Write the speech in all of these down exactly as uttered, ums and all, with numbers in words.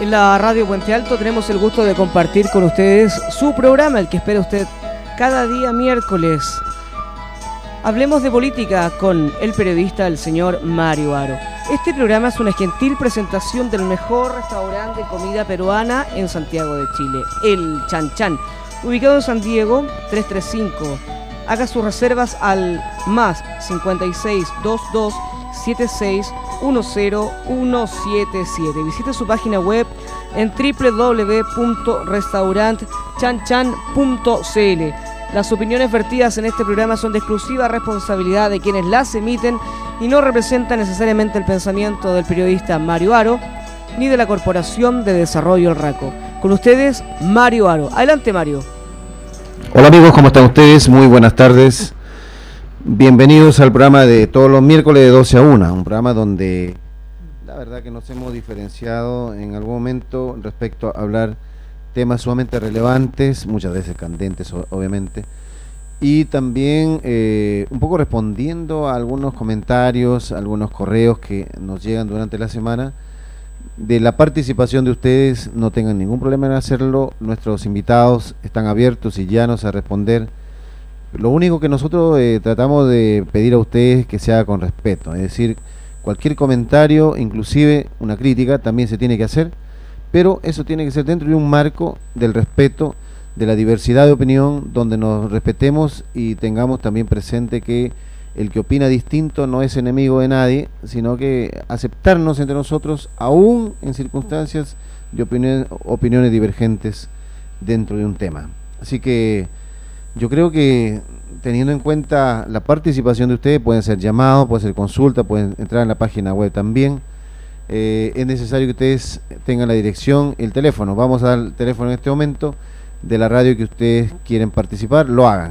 en la Radio Puente Alto tenemos el gusto de compartir con ustedes su programa, el que espera usted cada día miércoles. Hablemos de política con el periodista, el señor Mario Aro. Este programa es una gentil presentación del mejor restaurante de comida peruana en Santiago de Chile, el Chan Chan, ubicado en San Diego, tres tres cinco. Haga sus reservas al más cincuenta y seis veintidós setenta y seis diez ciento siete. Visite su página web en doble u doble u doble u punto restaurant chan chan punto c l. Las opiniones vertidas en este programa son de exclusiva responsabilidad de quienes las emiten y no representan necesariamente el pensamiento del periodista Mario Aro ni de la Corporación de Desarrollo El Raco. Con ustedes, Mario Aro. Adelante, Mario. Hola amigos, ¿cómo están ustedes? Muy buenas tardes. Bienvenidos al programa de todos los miércoles de doce a una, un programa donde la verdad que nos hemos diferenciado en algún momento respecto a hablar temas sumamente relevantes, muchas veces candentes obviamente, y también eh, un poco respondiendo a algunos comentarios, algunos correos que nos llegan durante la semana. De la participación de ustedes, no tengan ningún problema en hacerlo, nuestros invitados están abiertos y llanos a responder. Lo único que nosotros eh, tratamos de pedir a ustedes es que se haga con respeto, es decir, cualquier comentario, inclusive una crítica, también se tiene que hacer, pero eso tiene que ser dentro de un marco del respeto, de la diversidad de opinión, donde nos respetemos y tengamos también presente que el que opina distinto no es enemigo de nadie, sino que aceptarnos entre nosotros, aún en circunstancias de opinión, opiniones divergentes dentro de un tema. Así que yo creo que teniendo en cuenta la participación de ustedes, pueden ser llamados, pueden ser consultas, pueden entrar en la página web también. Eh, es necesario que ustedes tengan la dirección, el teléfono. Vamos a dar el teléfono en este momento de la radio que ustedes quieren participar, lo hagan.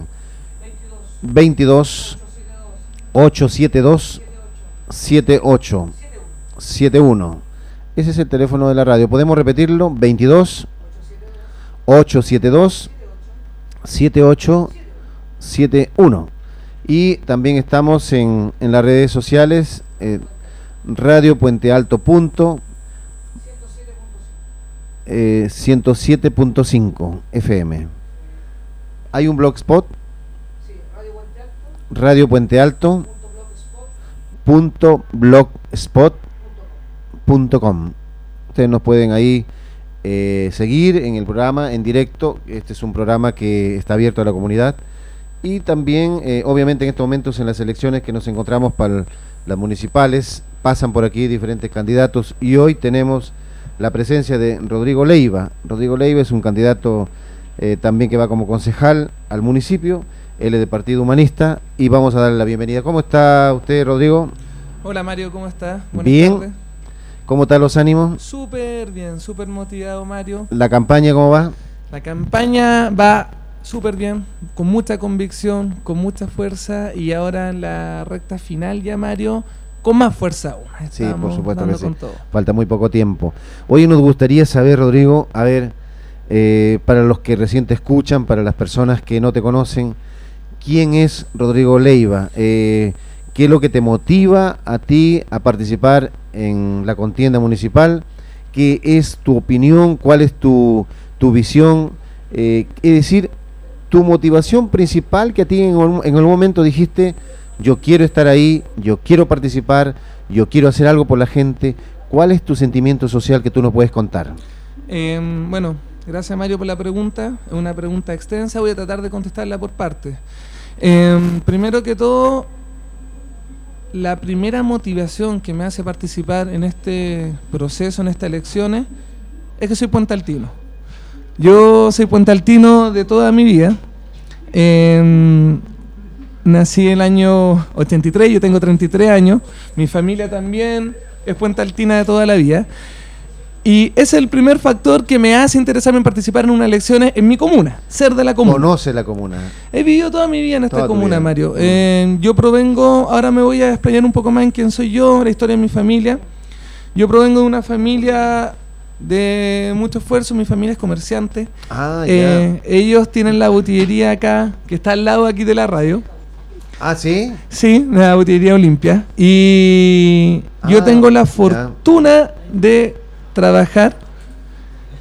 veintidós ochocientos setenta y dos setenta y ocho setenta y uno. Ese es el teléfono de la radio. ¿Podemos repetirlo? veintidós ochocientos setenta y dos setenta y ocho setenta y uno. Y también estamos en, en las redes sociales, eh, Radio Puente Alto punto eh, ciento siete punto cinco F M. Hay un blogspot, Radio Puente Alto punto blogspot punto com. Ustedes nos pueden ahí eh, seguir en el programa en directo. Este es un programa que está abierto a la comunidad y también eh, obviamente en estos momentos en las elecciones que nos encontramos para las municipales pasan por aquí diferentes candidatos y hoy tenemos la presencia de Rodrigo Leiva. Rodrigo Leiva es un candidato eh, también que va como concejal al municipio. Él es de Partido Humanista y vamos a darle la bienvenida. ¿Cómo está usted, Rodrigo? Hola, Mario, ¿cómo está? Buenas bien. Tardes. ¿Cómo están los ánimos? Súper bien, súper motivado, Mario. ¿La campaña cómo va? La campaña va súper bien, con mucha convicción, con mucha fuerza y ahora en la recta final ya, Mario, con más fuerza aún. Sí, por supuesto que sí. Todo. Falta muy poco tiempo. Hoy nos gustaría saber, Rodrigo, a ver, eh, para los que recién te escuchan, para las personas que no te conocen, ¿quién es Rodrigo Leiva? Eh, ¿Qué es lo que te motiva a ti a participar en la contienda municipal? ¿Qué es tu opinión? ¿Cuál es tu, tu visión? Eh, es decir, tu motivación principal que a ti en, en algún momento dijiste, yo quiero estar ahí, yo quiero participar, yo quiero hacer algo por la gente. ¿Cuál es tu sentimiento social que tú nos puedes contar? Eh, bueno, gracias, Mario, por la pregunta. Es una pregunta extensa, voy a tratar de contestarla por partes. Eh, primero que todo, la primera motivación que me hace participar en este proceso, en estas elecciones, es que soy puentealtino. Yo soy puentealtino de toda mi vida. Eh, nací en el año ochenta y tres, yo tengo treinta y tres años. Mi familia también es puentealtina de toda la vida. Y ese es el primer factor que me hace interesarme en participar en unas elecciones en mi comuna, ser de la comuna. Conoce la comuna. He vivido toda mi vida en esta toda comuna, Mario. Eh, yo provengo, ahora me voy a explayar un poco más en quién soy yo, la historia de mi familia. Yo provengo de una familia de mucho esfuerzo, mi familia es comerciante. Ah, eh, ya. Ellos tienen la botillería acá, que está al lado aquí de la radio. Ah, ¿sí? Sí, la botillería Olimpia. Y ah, yo tengo la fortuna ya. de trabajar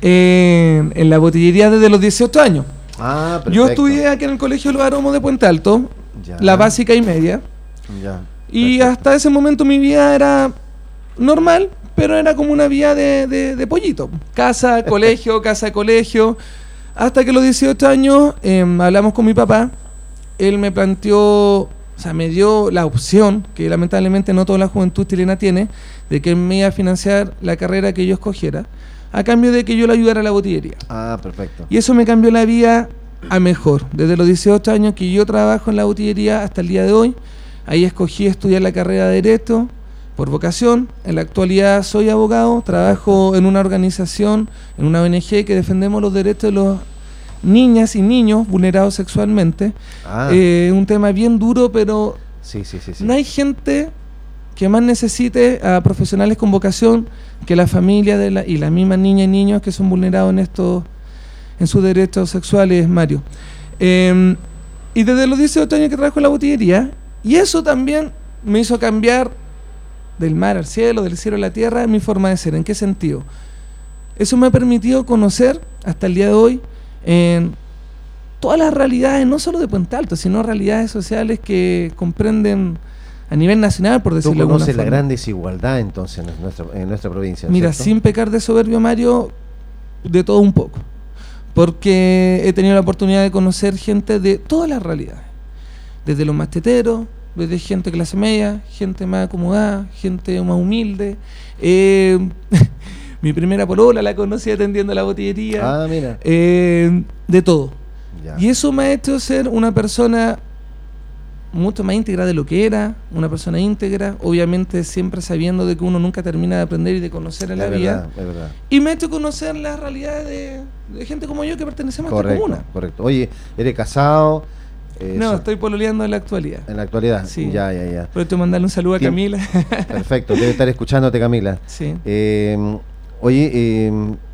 en, en la botillería desde los dieciocho años. Ah, perfecto. Yo estudié aquí en el Colegio Los Aromos de Puente Alto, Ya. la básica y media. Ya. Y Perfecto. hasta ese momento mi vida era normal, pero era como una vida de, de, de pollito. Casa, colegio, casa, colegio. Hasta que a los dieciocho años eh, hablamos con mi papá. Él me planteó, o sea, me dio la opción, que lamentablemente no toda la juventud chilena tiene, de que él me iba a financiar la carrera que yo escogiera, a cambio de que yo le ayudara a la botillería. Ah, perfecto. Y eso me cambió la vida a mejor. Desde los dieciocho años que yo trabajo en la botillería hasta el día de hoy, ahí escogí estudiar la carrera de Derecho por vocación. En la actualidad soy abogado, trabajo en una organización, en una O N G que defendemos los derechos de los niñas y niños vulnerados sexualmente. Ah, Eh, un tema bien duro, pero sí, sí, sí. sí. no hay gente que más necesite a profesionales con vocación que la familia de la, y las mismas niñas y niños que son vulnerados en estos, en sus derechos sexuales, Mario. Eh, y desde los dieciocho años que trabajo en la botillería, y eso también me hizo cambiar del mar al cielo, del cielo a la tierra, mi forma de ser. ¿En qué sentido? Eso me ha permitido conocer hasta el día de hoy en todas las realidades, no solo de Puente Alto, sino realidades sociales que comprenden a nivel nacional, por Tú decirlo de alguna conoces la forma. gran desigualdad entonces en nuestra, en nuestra provincia. Mira, ¿cierto? sin pecar de soberbio, Mario, de todo un poco. Porque he tenido la oportunidad de conocer gente de todas las realidades. Desde los más teteros, desde gente clase media, gente más acomodada, gente más humilde. Eh, mi primera polola la conocí atendiendo la botillería. Ah, mira. Eh, de todo. Ya. Y eso me ha hecho ser una persona mucho más íntegra de lo que era, una persona íntegra, obviamente siempre sabiendo de que uno nunca termina de aprender y de conocer en la Es vida. verdad, es verdad. Y me ha hecho conocer las realidades de, de gente como yo que pertenecemos a esta Correcto, comuna. correcto. Oye, ¿eres casado? Eh, No, so- estoy pololeando en la actualidad. En la actualidad. Sí. Ya, ya, ya. Aprovecho de mandarle un saludo a Tiempo. Camila. Perfecto, debe estar escuchándote, Camila. Sí. Eh, oye, eh,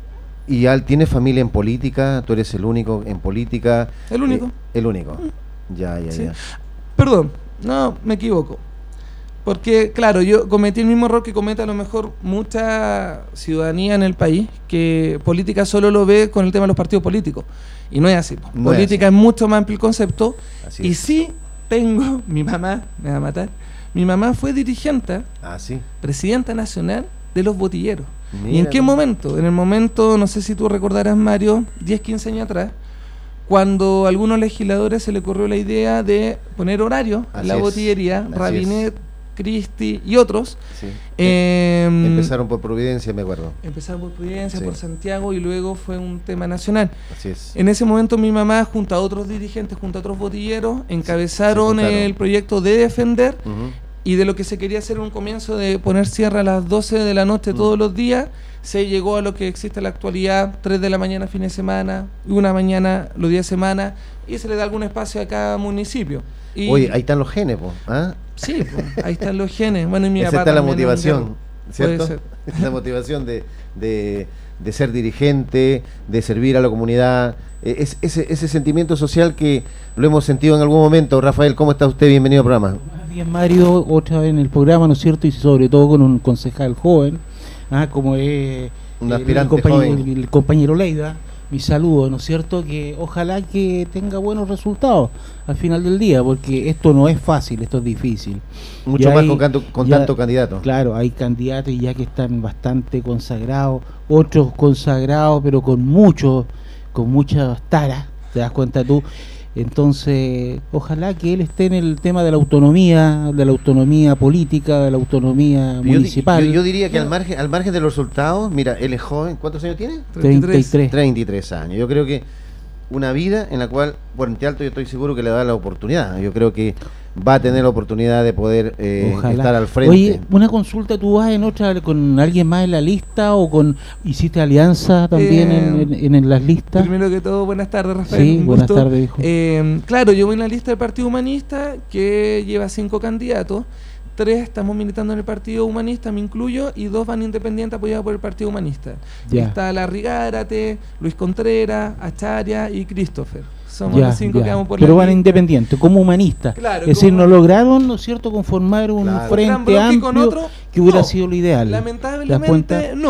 ¿y al, tienes familia en política? ¿Tú eres el único en política? El único. Eh, el único. Ya, ya, Sí. ya. Perdón, no, me equivoco. Porque, claro, yo cometí el mismo error que comete a lo mejor mucha ciudadanía en el país, que política solo lo ve con el tema de los partidos políticos. Y no es así. po. No es política así. es, mucho más amplio el concepto. Así Y es. sí tengo, mi mamá, me va a matar, mi mamá fue dirigente, Ah, sí. presidenta nacional de los botilleros. ¿Y en Mira qué tú. momento? En el momento, no sé si tú recordarás, Mario, diez, quince años atrás, cuando a algunos legisladores se le ocurrió la idea de poner horario Así en la es, botillería, así Rabinet, Cristi y otros. Sí. eh, Empezaron por Providencia, me acuerdo. empezaron por Providencia, Sí. por Santiago y luego fue un tema nacional. Así es. En ese momento mi mamá, junto a otros dirigentes, junto a otros botilleros, encabezaron juntaron. el proyecto de defender Ujú. y de lo que se quería hacer un comienzo de poner cierre a las doce de la noche Mm. todos los días, se llegó a lo que existe en la actualidad, tres de la mañana fin de semana, una mañana los días de semana, y se le da algún espacio a cada municipio. Y, Oye, ahí están los genes, po, ¿ah? sí, pues, ahí están los genes. Bueno, y mi Esa papá está la también es un motivación, guerrero. ¿cierto? Puede ser. La motivación de, de, de ser dirigente, de servir a la comunidad, eh, es, ese, ese sentimiento social que lo hemos sentido en algún momento. Rafael, ¿cómo está usted? Bienvenido al programa. Bien, Mario, otra vez en el programa, ¿no es cierto? Y sobre todo con un concejal joven, ah, como es Un el aspirante compañero, joven. el, el compañero Leida. Mi saludo, ¿no es cierto? Que ojalá que tenga buenos resultados al final del día, porque esto no es fácil, esto es difícil. Mucho Ya más hay- con, canto- con ya- tanto candidato. Claro, hay candidatos ya que están bastante consagrados, otros consagrados, pero con mucho, con muchas taras, ¿te das cuenta tú? Entonces, ojalá que él esté en el tema de la autonomía, de la autonomía política, de la autonomía Yo di- municipal. Yo, yo diría que al margen, al margen de los resultados, mira, él es joven. ¿Cuántos años tiene? treinta y tres. treinta y tres años. Yo creo que una vida en la cual Puente Alto yo estoy seguro que le da la oportunidad. Yo creo que va a tener la oportunidad de poder eh, Ojalá. estar al frente. Oye, una consulta, ¿tú vas en otra con alguien más en la lista o con hiciste alianza también Eh, en, en- en las listas? Primero que todo, buenas tardes, Rafael. Sí, un buenas gusto. tardes, hijo. Eh, claro, yo voy en la lista del Partido Humanista que lleva cinco candidatos. Tres estamos militando en el Partido Humanista, me incluyo, y dos van independientes apoyados por el Partido Humanista. Ya. Está Larry Gárate, Luis Contreras, Acharia y Christopher. Somos Ya, los cinco ya. que vamos por Pero la van lista. independientes, como humanistas. Claro, es decir, como- no lograron, ¿no es cierto?, conformar un Claro. frente Gran bloque con amplio otro, que hubiera no. sido lo ideal. ¿Te das cuenta? Lamentablemente no.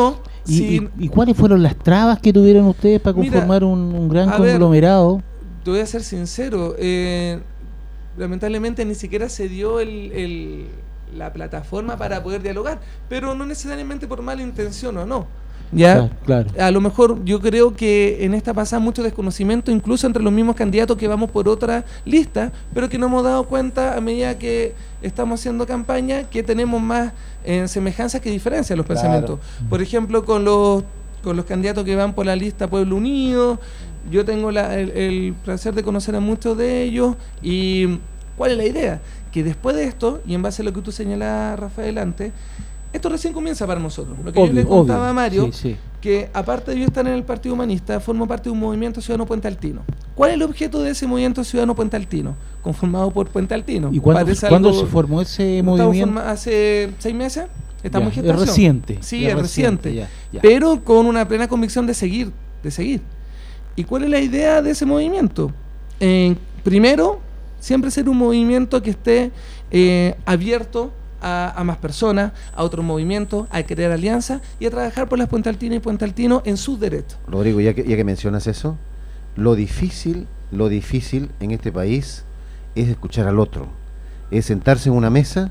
¿Y, Sí. y, y cuáles fueron las trabas que tuvieron ustedes para Mira, conformar un, un gran a ver, conglomerado? Te voy a ser sincero, eh, lamentablemente ni siquiera se dio el, el, la plataforma para poder dialogar, pero no necesariamente por mala intención o no. ¿Ya? Claro, claro. A lo mejor yo creo que en esta pasa mucho desconocimiento, incluso entre los mismos candidatos que vamos por otra lista, pero que no hemos dado cuenta a medida que estamos haciendo campaña que tenemos más eh, semejanzas que diferencias en los Claro. pensamientos. Por ejemplo, con los con los candidatos que van por la lista Pueblo Unido, yo tengo la, el, el placer de conocer a muchos de ellos. Y ¿cuál es la idea? Que después de esto, y en base a lo que tú señalabas, Rafael, antes, esto recién comienza para nosotros. Lo que Obvio, yo le contaba obvio. a Mario, Sí, sí. que aparte de yo estar en el Partido Humanista, formo parte de un movimiento ciudadano Puente Altino. ¿Cuál es el objeto de ese movimiento ciudadano Puente Altino? Conformado por Puente Altino. ¿Y cuándo, Parece ¿cuándo algo- se formó ese estamos movimiento? forma- hace seis meses. Estamos Ya, en es gestación. reciente. Sí, es reciente. ya, ya. Pero con una plena convicción de seguir, de seguir. ¿Y cuál es la idea de ese movimiento? Eh, primero, siempre ser un movimiento que esté eh, abierto a, a más personas, a otros movimientos, a crear alianzas y a trabajar por las Puente Altino y Puente Altino en sus derechos. Rodrigo, ya que, ya que mencionas eso, lo difícil, lo difícil en este país es escuchar al otro, es sentarse en una mesa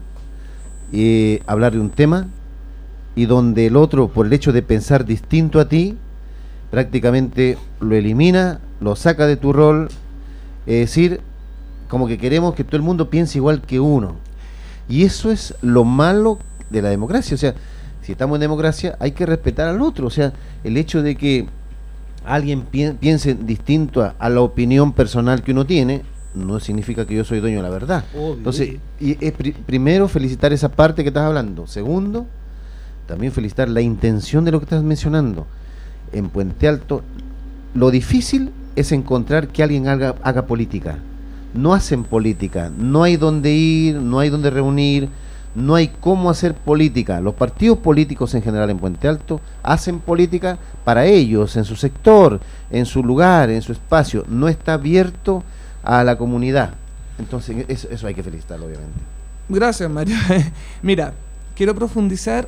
y hablar de un tema y donde el otro, por el hecho de pensar distinto a ti, prácticamente lo elimina, lo saca de tu rol, es decir, como que queremos que todo el mundo piense igual que uno. Y eso es lo malo de la democracia. O sea, si estamos en democracia hay que respetar al otro. O sea, el hecho de que alguien pi- piense distinto a, a la opinión personal que uno tiene, no significa que yo soy dueño de la verdad. Obvio. Entonces, y es pri- primero felicitar esa parte que estás hablando. Segundo, también felicitar la intención de lo que estás mencionando. En Puente Alto, lo difícil es encontrar que alguien haga, haga política. No hacen política, no hay dónde ir, no hay dónde reunir, no hay cómo hacer política. Los partidos políticos en general en Puente Alto hacen política para ellos, en su sector, en su lugar, en su espacio. No está abierto a la comunidad. Entonces, eso, eso hay que felicitarlo, obviamente. Gracias, Mario. Mira, quiero profundizar.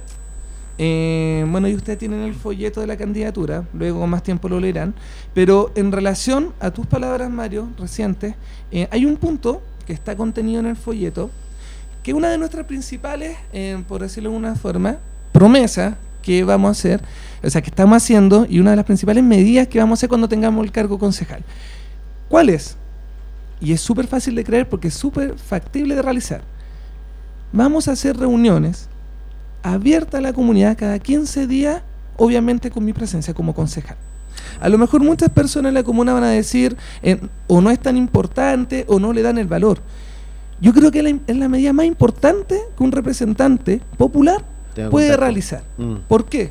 Eh, bueno, y ustedes tienen el folleto de la candidatura, luego con más tiempo lo leerán, pero en relación a tus palabras, Mario, recientes, eh, hay un punto que está contenido en el folleto, que es una de nuestras principales, eh, por decirlo de alguna forma, promesas que vamos a hacer, o sea, que estamos haciendo, y una de las principales medidas que vamos a hacer cuando tengamos el cargo concejal. ¿Cuál es? Y es súper fácil de creer porque es súper factible de realizar. Vamos a hacer reuniones abierta a la comunidad cada quince días, obviamente con mi presencia como concejal. A lo mejor muchas personas en la comuna van a decir eh, o no es tan importante o no le dan el valor. Yo creo que es la, es la medida más importante que un representante popular Tenga puede contacto. realizar. Mm, ¿Por qué?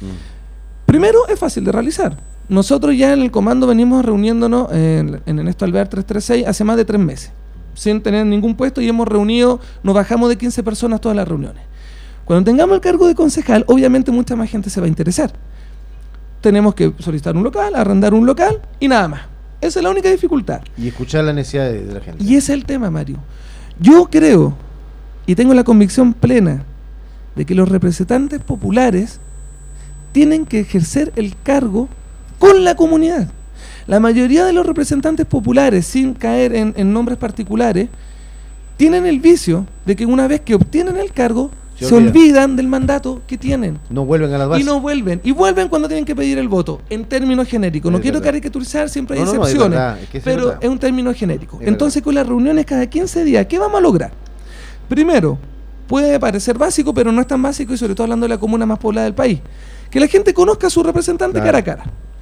mm. Primero, es fácil de realizar. Nosotros ya en el comando venimos reuniéndonos en, en Ernesto Alvear trescientos treinta y seis hace más de tres meses, sin tener ningún puesto, y hemos reunido, nos bajamos de quince personas todas las reuniones. Cuando tengamos el cargo de concejal, obviamente mucha más gente se va a interesar. Tenemos que solicitar un local, arrendar un local y nada más. Esa es la única dificultad. Y escuchar la necesidad de, de la gente. Y ese es el tema, Mario. Yo creo y tengo la convicción plena de que los representantes populares tienen que ejercer el cargo con la comunidad. La mayoría de los representantes populares, sin caer en, en nombres particulares, tienen el vicio de que una vez que obtienen el cargo, Se se, olvidan. olvidan del mandato que tienen. No vuelven a las bases. Y no vuelven. Y vuelven cuando tienen que pedir el voto, en términos genéricos. No Es quiero verdad. caricaturizar, siempre hay No, no, no, es excepciones. verdad, es que es pero verdad. es un término genérico. Es Entonces, con las reuniones cada quince días, ¿qué vamos a lograr? Primero, puede parecer básico, pero no es tan básico, y sobre todo hablando de la comuna más poblada del país. Que la gente conozca a su representante Claro. cara a cara.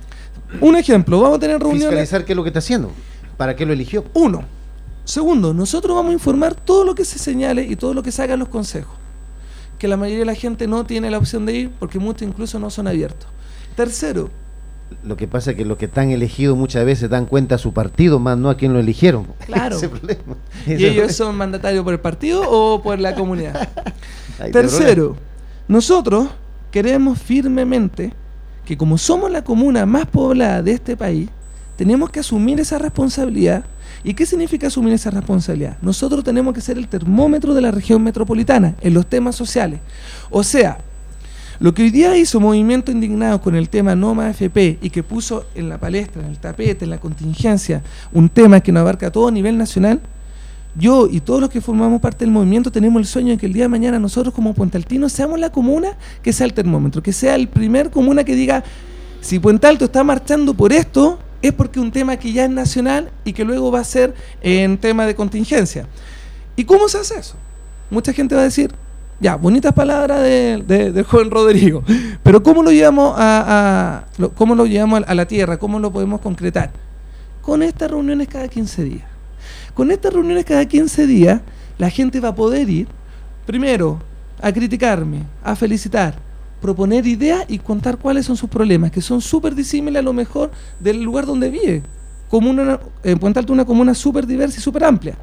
Un ejemplo, vamos a tener reuniones. Fiscalizar qué es lo que está haciendo, para qué lo eligió. Uno. Segundo, nosotros vamos a informar todo lo que se señale y todo lo que se haga en los consejos. Que la mayoría de la gente no tiene la opción de ir porque muchos incluso no son abiertos. Tercero, Lo que pasa es que los que están elegidos muchas veces dan cuenta a su partido, más no a quien lo eligieron. Claro. Ese problema. ¿y Ese ellos problema. son mandatarios por el partido o por la comunidad? Ahí está el Tercero, nosotros queremos firmemente que como somos la comuna más poblada de este país, tenemos que asumir esa responsabilidad. ¿Y qué significa asumir esa responsabilidad? Nosotros tenemos que ser el termómetro de la región metropolitana en los temas sociales. O sea, Lo que hoy día hizo Movimiento Indignado con el tema No Más F P y que puso en la palestra, en el tapete, en la contingencia, un tema que nos abarca a todo a nivel nacional, yo y todos los que formamos parte del movimiento tenemos el sueño de que el día de mañana nosotros como Puente Altino seamos la comuna que sea el termómetro, que sea el primer comuna que diga, si Puente Alto está marchando por esto, es porque es un tema que ya es nacional y que luego va a ser en tema de contingencia. ¿Y cómo se hace eso? Mucha gente va a decir, ya, bonitas palabras de, de, del joven Rodrigo, pero ¿cómo lo llevamos a, a lo, cómo lo llevamos a, a la tierra? ¿Cómo lo podemos concretar? Con estas reuniones cada quince días. Con estas reuniones cada quince días, la gente va a poder ir, primero, a criticarme, a felicitar, proponer ideas y contar cuáles son sus problemas, que son súper disímiles a lo mejor del lugar donde vive. Comuna, en Puente Alto una comuna súper diversa y súper amplia.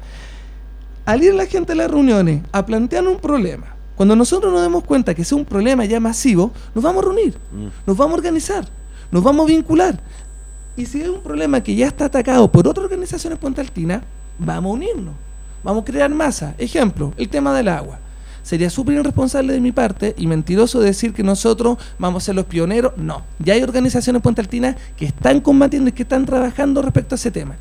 Al ir la gente a las reuniones a plantear un problema, cuando nosotros nos demos cuenta que es un problema ya masivo, nos vamos a reunir, nos vamos a organizar, nos vamos a vincular. Y si es un problema que ya está atacado por otras organizaciones puentealtinas, vamos a unirnos, vamos a crear masa. Ejemplo, el tema del agua. Sería súper irresponsable de mi parte y mentiroso decir que nosotros vamos a ser los pioneros. No, ya hay organizaciones puentealtinas que están combatiendo y que están trabajando respecto a ese tema.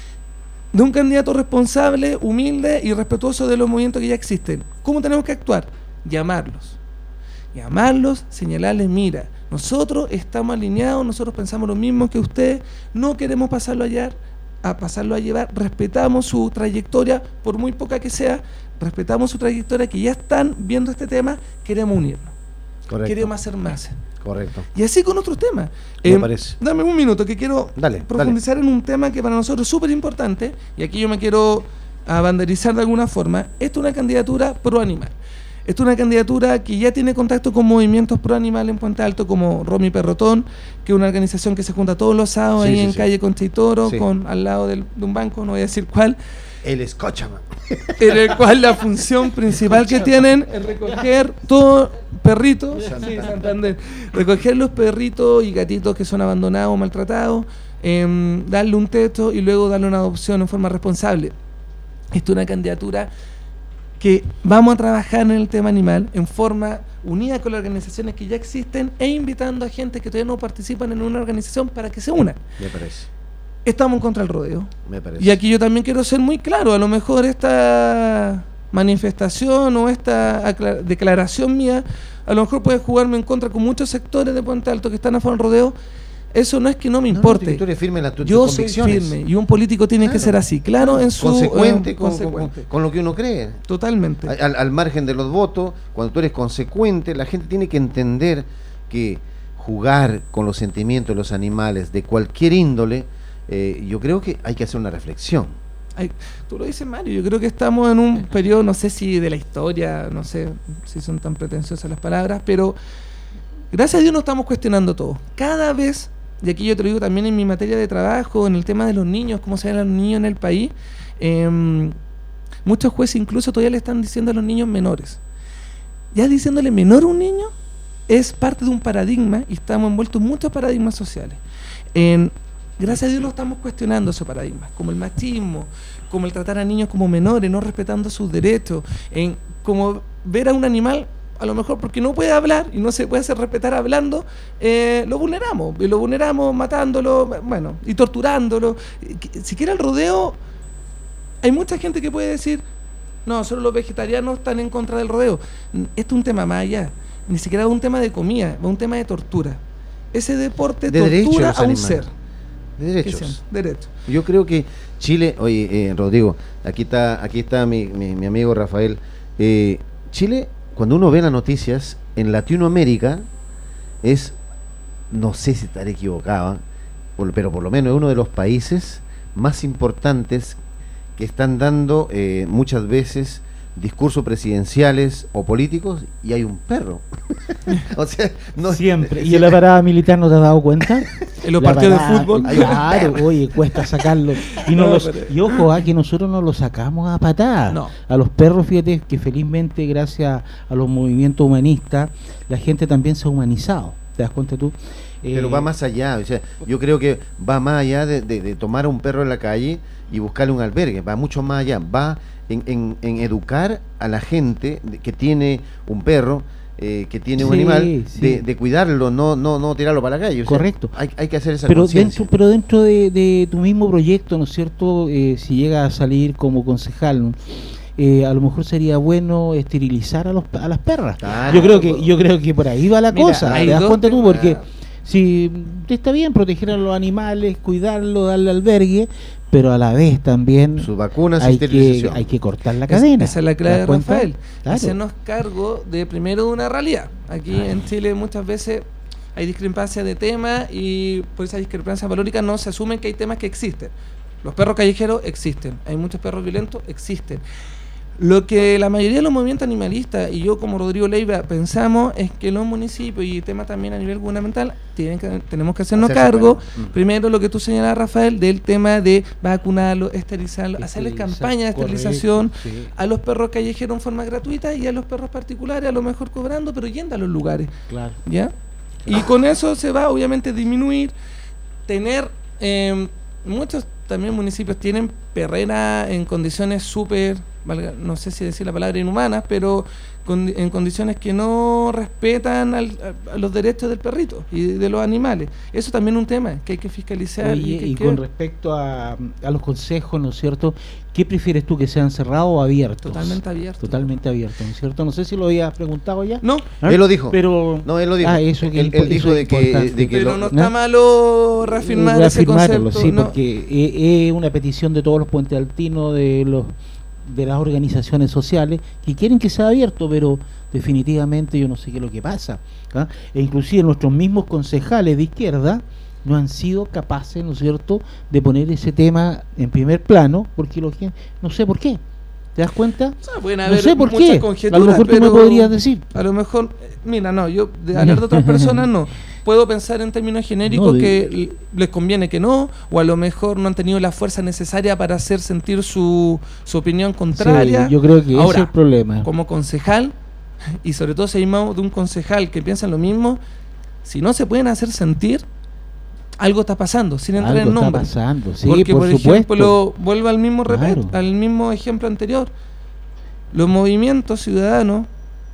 De un candidato responsable, humilde y respetuoso de los movimientos que ya existen. ¿Cómo tenemos que actuar? Llamarlos. Llamarlos, señalarles, mira, nosotros estamos alineados, nosotros pensamos lo mismo que usted, no queremos pasarlo a llevar, a pasarlo a llevar, respetamos su trayectoria, por muy poca que sea, respetamos su trayectoria, que ya están viendo este tema, queremos unirnos. Correcto. Queremos hacer más. Correcto. Y así con otros temas. Me eh, parece. Dame un minuto que quiero dale, profundizar dale. en un tema que para nosotros es súper importante, y aquí yo me quiero abanderizar de alguna forma. Esto es una candidatura pro animal. Esto es una candidatura que ya tiene contacto con movimientos pro animal en Puente Alto, como Romy Perrotón, que es una organización que se junta todos los sábados sí, ahí sí, en sí. calle Concha y Toro, sí. con, al lado del, de un banco, no voy a decir cuál. El Escóchama. En el cual la función principal que tienen es recoger todo perritos, sí, Santander, recoger los perritos y gatitos que son abandonados o maltratados, eh, darle un techo y luego darle una adopción en forma responsable. Esto es una candidatura que vamos a trabajar en el tema animal en forma unida con las organizaciones que ya existen e invitando a gente que todavía no participan en una organización para que se unan. Me parece. Estamos en contra del rodeo. Me parece. Y aquí yo también quiero ser muy claro, a lo mejor esta manifestación o esta declaración mía, a lo mejor puede jugarme en contra con muchos sectores de Puente Alto que están a favor del rodeo. Eso no es que no me importe. No, no, tú firme la, tu, yo tus soy firme y un político tiene claro, que ser así, claro, en su consecuente, eh, con, consecuente. Con, con lo que uno cree. Totalmente. Al, al margen de los votos, cuando tú eres consecuente, la gente tiene que entender que jugar con los sentimientos de los animales de cualquier índole, eh, yo creo que hay que hacer una reflexión. Ay, tú lo dices, Mario, yo creo que estamos en un periodo, no sé si de la historia, no sé si son tan pretenciosas las palabras, pero gracias a Dios nos estamos cuestionando todo. Cada vez, y aquí yo te lo digo también en mi materia de trabajo, en el tema de los niños, cómo se ven los niños en el país, eh, muchos jueces incluso todavía le están diciendo a los niños menores. Ya diciéndole menor a un niño es parte de un paradigma y estamos envueltos en muchos paradigmas sociales. En, gracias a Dios no estamos cuestionando esos paradigmas, como el machismo, como el tratar a niños como menores, no respetando sus derechos, en como ver a un animal, a lo mejor porque no puede hablar y no se puede hacer respetar hablando, eh, lo vulneramos, y lo vulneramos matándolo, bueno, y torturándolo. Siquiera el rodeo, hay mucha gente que puede decir, no, solo los vegetarianos están en contra del rodeo. Esto es un tema más allá, ni siquiera es un tema de comida, es un tema de tortura. Ese deporte de tortura a un animales. ser. De derechos. Derecho. Yo creo que Chile, oye, eh, Rodrigo, aquí está, aquí está mi, mi, mi amigo Rafael. Eh, Chile, cuando uno ve las noticias, en Latinoamérica es, no sé si estaré equivocado, pero por lo menos es uno de los países más importantes que están dando eh, muchas veces discursos presidenciales o políticos y hay un perro. O sea, no siempre. ¿Y en la parada militar no te has dado cuenta? En los partidos de fútbol. Claro, oye, cuesta sacarlo. Y, no no, los, pero... y ojo, a que nosotros no los sacamos a patadas. No. A los perros, fíjate que felizmente, gracias a los movimientos humanistas, la gente también se ha humanizado. ¿Te das cuenta tú? Pero eh, va más allá. O sea, yo creo que va más allá de, de, de tomar a un perro en la calle y buscarle un albergue. Va mucho más allá. Va en, en, en educar a la gente que tiene un perro eh, que tiene un Sí, animal, sí. de, de cuidarlo, no no no tirarlo para la calle. O sea, Correcto. hay, hay que hacer esa Pero conciencia. dentro, pero dentro de, de tu mismo proyecto, ¿no es cierto? Eh, si llega a salir como concejal, ¿no? Eh, a lo mejor sería bueno esterilizar a, los, a las perras. Claro. Yo creo que yo creo que por ahí va la Mira, cosa. hay ¿Te das dos cuenta tú? temas. Porque si está bien proteger a los animales, cuidarlo, darle albergue, pero a la vez también Sus vacunas y hay que, esterilización. hay que cortar la Es- cadena. esa es la ¿Te clave das de cuenta? Rafael. Claro. Hacernos cargo de primero de una realidad. Aquí en Chile muchas veces hay discrepancia de temas y por esa discrepancia valórica no se asumen que hay temas que existen. Los perros callejeros existen, hay muchos perros violentos, existen. Lo que la mayoría de los movimientos animalistas y yo como Rodrigo Leiva pensamos es que los municipios y temas también a nivel gubernamental tienen que, tenemos que hacernos Hacerse cargo, cargo. Mm. primero lo que tú señalas, Rafael, del tema de vacunarlo, esterilizarlo, hacerles Esterilizar, campaña de correcto, esterilización sí. a los perros callejeros en forma gratuita y a los perros particulares a lo mejor cobrando, pero yendo a los lugares, Claro. ¿ya? Y con eso se va obviamente a disminuir, tener, eh, muchos también municipios tienen perrera en condiciones súper, valga- no sé si decir la palabra inhumanas, pero con- en condiciones que no respetan al- a, a los derechos del perrito y de los animales. Eso también es un tema que hay que fiscalizar. Oye, y que hay y que con ver. respecto a, a los consejos, ¿no es cierto? ¿Qué prefieres tú, que sean cerrados o abiertos? Totalmente abierto. Totalmente abiertos, ¿no es cierto? No sé si lo habías preguntado ya. No, ¿Ah? Él lo dijo. Pero No, él lo dijo. Ah, eso que él, es impo- él dijo eso de es que, importante. de que pero lo- no está ¿no? malo reafirmar ese reafirmarlo, concepto. sí, no. porque eh, es una petición de todos los puentealtinos, de los de las organizaciones sociales que quieren que sea abierto, pero definitivamente yo no sé qué es lo que pasa, ¿ah? E inclusive nuestros mismos concejales de izquierda no han sido capaces, ¿no es cierto?, de poner ese tema en primer plano, porque los gen- no sé por qué. ¿Te das cuenta? O sea, pueden No haber sé por muchas qué. A conjeturas, lo mejor tú me pero podrías decir. A lo mejor, eh, mira, no, yo de hablar de otras personas no. Puedo pensar en términos genéricos No, de- que l- les conviene que no, o a lo mejor no han tenido la fuerza necesaria para hacer sentir su, su opinión contraria. Sí, yo creo que ese Ahora, es el problema. como concejal, y sobre todo si hay más de un concejal que piensa lo mismo, si no se pueden hacer sentir, algo está pasando, sin entrar Algo en está nombre. pasando, sí, Porque, por, por, supuesto. ejemplo, vuelvo al mismo, repet- Claro. al mismo ejemplo anterior. Los movimientos ciudadanos,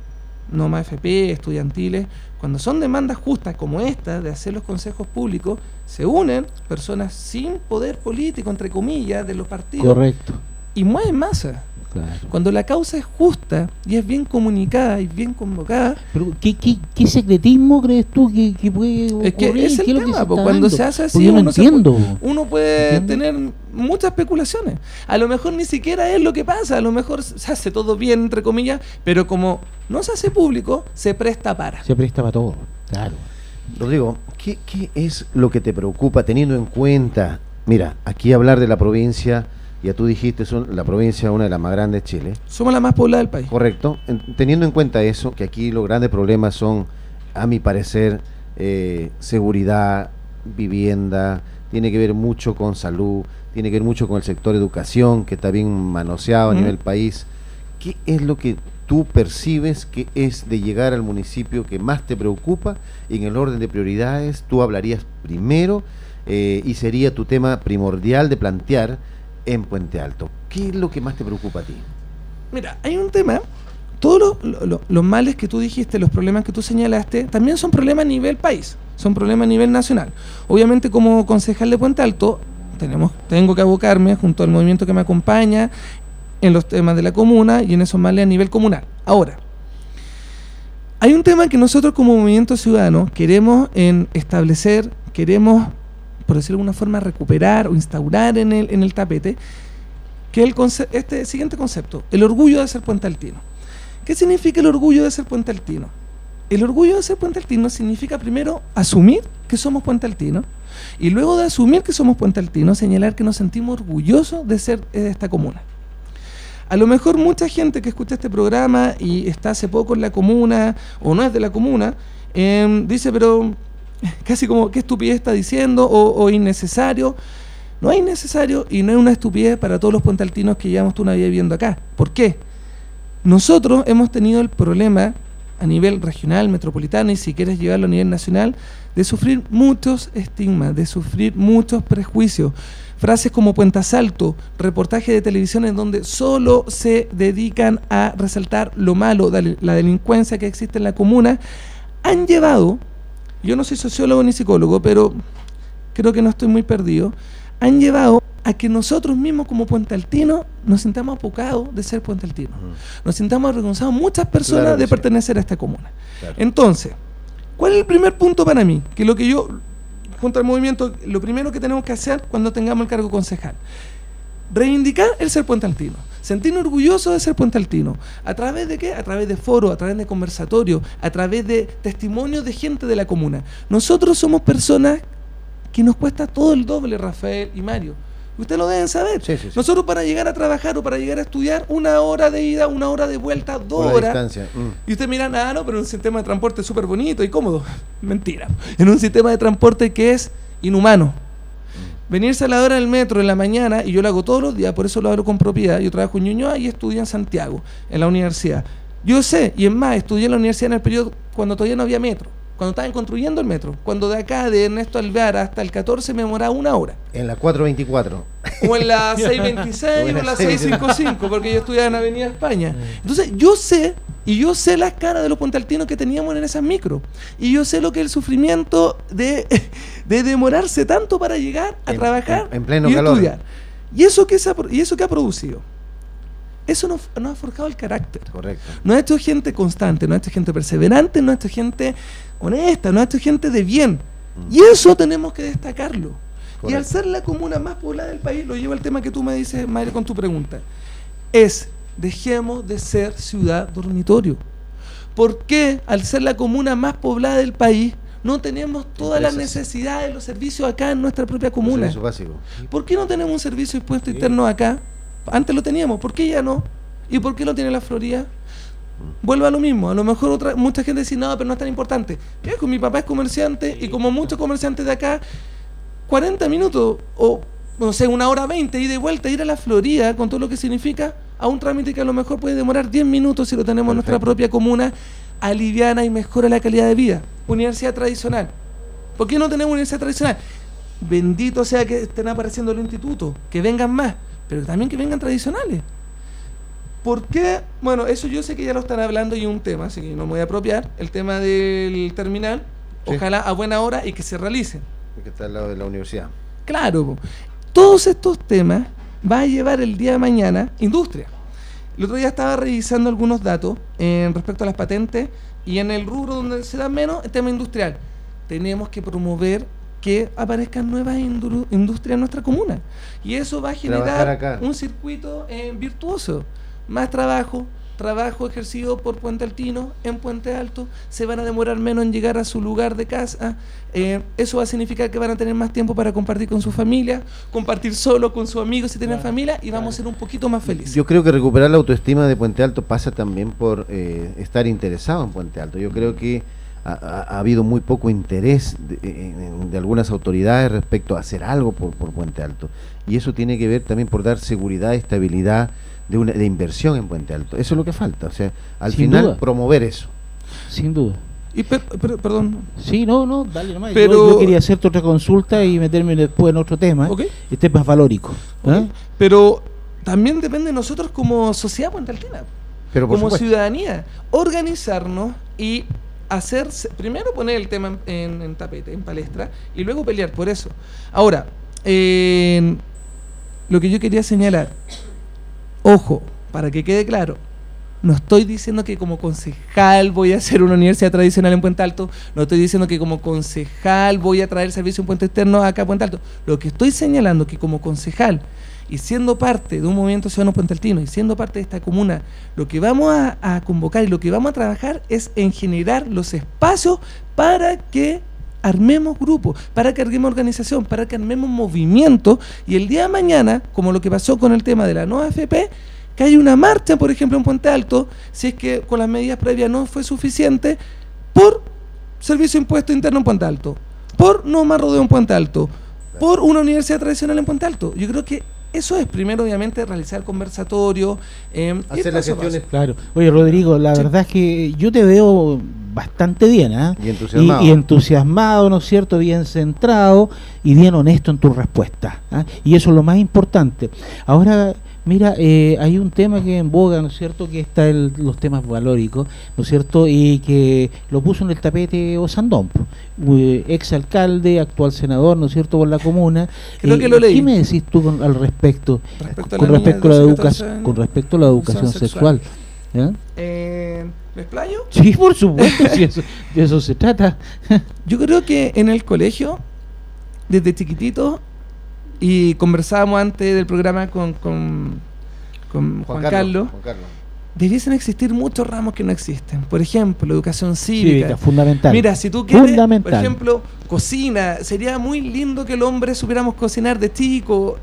no más F P, estudiantiles, cuando son demandas justas como esta de hacer los consejos públicos, se unen personas sin poder político, entre comillas, de los partidos Correcto. y mueven masa. Claro. Cuando la causa es justa y es bien comunicada y bien convocada, Pero ¿qué, qué, qué secretismo crees tú que, que puede ocurrir? es que es el ¿Qué lo que tema, se po, está cuando dando? se hace así Porque yo no uno, se entiendo. pu- uno puede ¿Entiendes? tener muchas especulaciones. A lo mejor ni siquiera es lo que pasa, a lo mejor se hace todo bien, entre comillas, pero como no se hace público, se presta para. Se presta para todo, claro. Rodrigo, ¿qué, ¿qué es lo que te preocupa teniendo en cuenta? Mira, aquí hablar de la provincia, ya tú dijiste, son la provincia una de las más grandes de Chile, Somos la más poblada del país. correcto. En- teniendo en cuenta eso, que aquí los grandes problemas son, a mi parecer, eh, seguridad, vivienda, tiene que ver mucho con salud, tiene que ver mucho con el sector educación, que está bien manoseado a Mm. nivel país. ¿Qué es lo que tú percibes que es de llegar al municipio que más te preocupa? En el orden de prioridades, tú hablarías primero eh, y sería tu tema primordial de plantear en Puente Alto. ¿Qué es lo que más te preocupa a ti? Mira, hay un tema, todos los, lo- lo- los males que tú dijiste, los problemas que tú señalaste, también son problemas a nivel país, son problemas a nivel nacional. Obviamente como concejal de Puente Alto, tenemos, tengo que abocarme junto al movimiento que me acompaña en los temas de la comuna y en esos males a nivel comunal. Ahora, hay un tema que nosotros como movimiento ciudadano queremos en establecer, queremos, por decirlo de alguna forma, recuperar o instaurar en el, en el tapete, que el conce- este siguiente concepto, el orgullo de ser puentealtino. ¿Qué significa el orgullo de ser puentealtino? El orgullo de ser puentealtino significa primero asumir que somos puentealtinos y luego de asumir que somos puentealtinos señalar que nos sentimos orgullosos de ser eh, de esta comuna. A lo mejor mucha gente que escucha este programa y está hace poco en la comuna o no es de la comuna, eh, dice, pero casi como qué estupidez está diciendo o, o innecesario. No es innecesario y no es una estupidez para todos los puentealtinos que llevamos toda una vida viviendo acá. ¿Por qué? Nosotros hemos tenido el problema a nivel regional, metropolitano y si quieres llevarlo a nivel nacional, de sufrir muchos estigmas, de sufrir muchos prejuicios. Frases como Puente Alto, reportajes de televisión en donde solo se dedican a resaltar lo malo, la delincuencia que existe en la comuna, han llevado, yo no soy sociólogo ni psicólogo, pero creo que no estoy muy perdido, han llevado a que nosotros mismos como puentealtinos nos sintamos apocados de ser puentealtinos. Uh-huh. Nos sintamos avergonzados muchas personas claro de sí. pertenecer a esta comuna. Claro. Entonces, ¿cuál es el primer punto para mí? Que lo que yo, junto al movimiento, lo primero que tenemos que hacer cuando tengamos el cargo concejal, reivindicar el ser puentealtino, sentirnos orgullosos de ser puentealtino. ¿A través de qué? A través de foros, a través de conversatorios, a través de testimonios de gente de la comuna. Nosotros somos personas que nos cuesta todo el doble, Rafael y Mario. Ustedes lo deben saber. Sí, sí, sí. Nosotros para llegar a trabajar o para llegar a estudiar, una hora de ida, una hora de vuelta, dos Por horas. Mm. Y ustedes miran, ah, no, pero un sistema de transporte súper bonito y cómodo. Mentira. En un sistema de transporte que es inhumano. Mm. Venirse a la hora del metro en la mañana, y yo lo hago todos los días, por eso lo hago con propiedad. Yo trabajo en Ñuñoa y estudio en Santiago, en la universidad. Yo sé, y es más, estudié en la universidad en el periodo cuando todavía no había metro. Cuando estaban construyendo el metro, cuando de acá, de Ernesto Alvear hasta el catorce me demoraba una hora. En la cuatro veinticuatro. O en la seis veintiséis o en la seis cincuenta y cinco, porque yo estudiaba en Avenida España. Entonces yo sé, y yo sé las caras de los puentealtinos que teníamos en esas micros. Y yo sé lo que es el sufrimiento de, de demorarse tanto para llegar a en, trabajar en, en pleno y calor. estudiar. ¿Y eso qué, y eso qué ha producido? Eso nos, nos ha forjado el carácter. Correcto. Nos ha hecho gente constante, nos ha hecho gente perseverante, nos ha hecho gente honesta, nos ha hecho gente de bien. Mm. Y eso tenemos que destacarlo. Correcto. Y al ser la comuna más poblada del país, lo llevo al tema que tú me dices, Mario, con tu pregunta, es, dejemos de ser ciudad dormitorio. ¿Por qué al ser la comuna más poblada del país no tenemos todas las necesidades de los servicios acá en nuestra propia comuna? Eso es básico. ¿Por qué no tenemos un servicio de impuesto sí. interno acá? Antes lo teníamos, ¿por qué ya no? ¿Y por qué lo tiene la Florida? Vuelve a lo mismo, a lo mejor otra, mucha gente dice, no, pero no es tan importante. Viejo, mi papá es comerciante y como muchos comerciantes de acá, cuarenta minutos o, no sé, una hora veinte, ir de vuelta, ir a la Florida, con todo lo que significa, a un trámite que a lo mejor puede demorar diez minutos si lo tenemos Perfecto. En nuestra propia comuna, aliviana y mejora la calidad de vida. Universidad tradicional. ¿Por qué no tenemos universidad tradicional? Bendito sea que estén apareciendo los institutos, que vengan más, pero también que vengan tradicionales. ¿Por qué? Bueno, eso yo sé que ya lo están hablando y es un tema, así que no me voy a apropiar, el tema del terminal, sí. Ojalá a buena hora y que se realice. Que está al lado de la universidad. Claro, todos estos temas va a llevar el día de mañana industria. El otro día estaba revisando algunos datos en respecto a las patentes y en el rubro donde se da menos, el tema industrial. Tenemos que promover que aparezcan nuevas indru- industrias en nuestra comuna. Y eso va a generar un circuito eh, virtuoso. Más trabajo, trabajo ejercido por puentealtinos en Puente Alto, se van a demorar menos en llegar a su lugar de casa, eh, eso va a significar que van a tener más tiempo para compartir con su familia, compartir solo con sus amigos si tienen claro, familia, y vamos claro. a ser un poquito más felices. Yo creo que recuperar la autoestima de Puente Alto pasa también por eh, estar interesado en Puente Alto. Yo creo que ha, ha, ha habido muy poco interés de, de, de algunas autoridades respecto a hacer algo por, por Puente Alto, y eso tiene que ver también por dar seguridad, estabilidad de una de inversión en Puente Alto. Eso es lo que falta, o sea, al Sin final duda. promover eso. Sin duda. Y per, per, perdón. Sí, no, no, dale nomás. Pero, yo, yo quería hacerte otra consulta y meterme después en otro tema, okay. este es más valórico. ¿eh? Okay. Pero también depende de nosotros como sociedad puentealtina, Pero por como supuesto. ciudadanía, organizarnos y hacer, primero poner el tema en, en tapete, en palestra, y luego pelear por eso. Ahora, eh, lo que yo quería señalar, ojo, para que quede claro, no estoy diciendo que como concejal voy a hacer una universidad tradicional en Puente Alto, no estoy diciendo que como concejal voy a traer servicio en Puente Externo acá a Puente Alto. Lo que estoy señalando es que como concejal, y siendo parte de un movimiento ciudadano puentealtino, y siendo parte de esta comuna, lo que vamos a, a convocar y lo que vamos a trabajar es en generar los espacios para que armemos grupos, para que armemos organización, para que armemos movimiento, y el día de mañana, como lo que pasó con el tema de la nueva F P, que haya una marcha, por ejemplo, en Puente Alto, si es que con las medidas previas no fue suficiente, por servicio de impuesto interno en Puente Alto, por no más rodeo en Puente Alto, por una universidad tradicional en Puente Alto. Yo creo que eso es, primero obviamente realizar conversatorio, eh, hacer las gestiones. Claro. Oye, Rodrigo, la sí. verdad es que yo te veo bastante bien, ¿eh? Y entusiasmado. Y, y entusiasmado, ¿no es cierto? Bien centrado y bien honesto en tus respuestas, ¿eh? Y eso es lo más importante. Ahora, mira, eh, hay un tema que en boga, ¿no es cierto?, que está el, los temas valóricos, ¿no es cierto?, y que lo puso en el tapete Osandón, eh, ex alcalde, actual senador, ¿no es cierto?, por la comuna. Creo eh, que lo leí. ¿Qué me decís tú con, al respecto, respecto con, a la respecto a la educación, con respecto a la educación sexual? sexual? ¿Eh? Eh, ¿Me explayo? Sí, por supuesto, si eso, de eso se trata. Yo creo que en el colegio, desde chiquitito, y conversábamos antes del programa con, con, con Juan, Juan Carlos, Carlos, Juan Carlos, debiesen existir muchos ramos que no existen. Por ejemplo, educación cívica. Cívica, fundamental. Mira, si tú quieres, fundamental. por ejemplo, cocina, sería muy lindo que el hombre supiéramos cocinar de chico.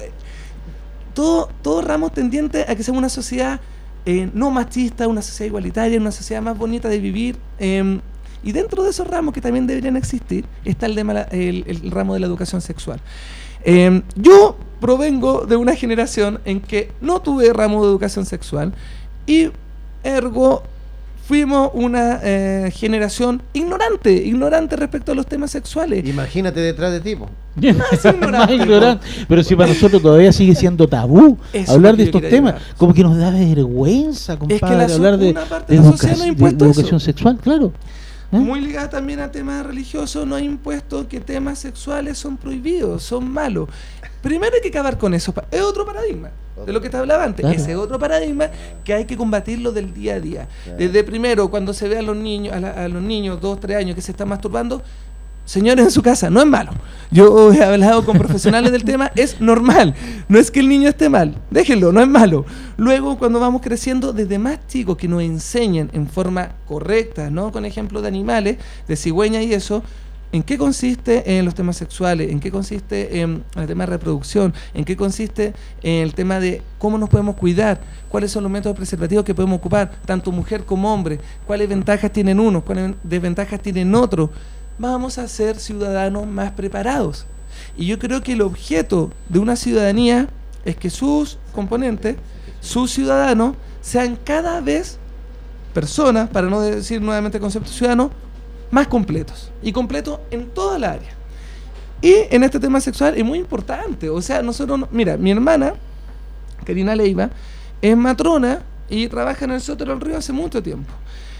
Todo, todos ramos tendientes a que sea una sociedad eh, no machista, una sociedad igualitaria, una sociedad más bonita de vivir. Eh, y dentro de esos ramos que también deberían existir está el, de el, el ramo de la educación sexual. Eh, yo provengo de una generación en que no tuve ramo de educación sexual y ergo fuimos una eh, generación ignorante, ignorante respecto a los temas sexuales. Imagínate detrás de tipo. Más ignorante, ignorante. Pero si para nosotros todavía sigue siendo tabú eso hablar de estos temas, llegar. Como que nos da vergüenza, compadre, es que la, hablar de, una parte de, de, la educa sociedad no ha de, de educación eso. sexual, claro. ¿Eh? Muy ligada también a temas religiosos, no ha impuesto que temas sexuales son prohibidos, son malos. Primero hay que acabar con eso. Es otro paradigma de lo que te hablaba antes. Claro. Ese es otro paradigma que hay que combatirlo del día a día. Claro. Desde primero, cuando se ve a los niños, a, la, a los niños dos, tres años que se están masturbando, señores en su casa, no es malo. Yo he hablado con profesionales del tema, es normal. No es que el niño esté mal, déjenlo, no es malo. Luego, cuando vamos creciendo, desde más chicos que nos enseñen en forma correcta, ¿no? Con ejemplos de animales, de cigüeña y eso, ¿en qué consiste en los temas sexuales? ¿En qué consiste en el tema de reproducción? ¿En qué consiste en el tema de cómo nos podemos cuidar? ¿Cuáles son los métodos preservativos que podemos ocupar, tanto mujer como hombre? ¿Cuáles ventajas tienen unos? ¿Cuáles desventajas tienen otros? Vamos a ser ciudadanos más preparados. Y yo creo que el objeto de una ciudadanía es que sus componentes, sus ciudadanos, sean cada vez personas, para no decir nuevamente concepto ciudadano, más completos. Y completos en toda la área. Y en este tema sexual es muy importante. O sea, nosotros, mira, mi hermana, Karina Leiva, es matrona y trabaja en el Sótero del Río hace mucho tiempo.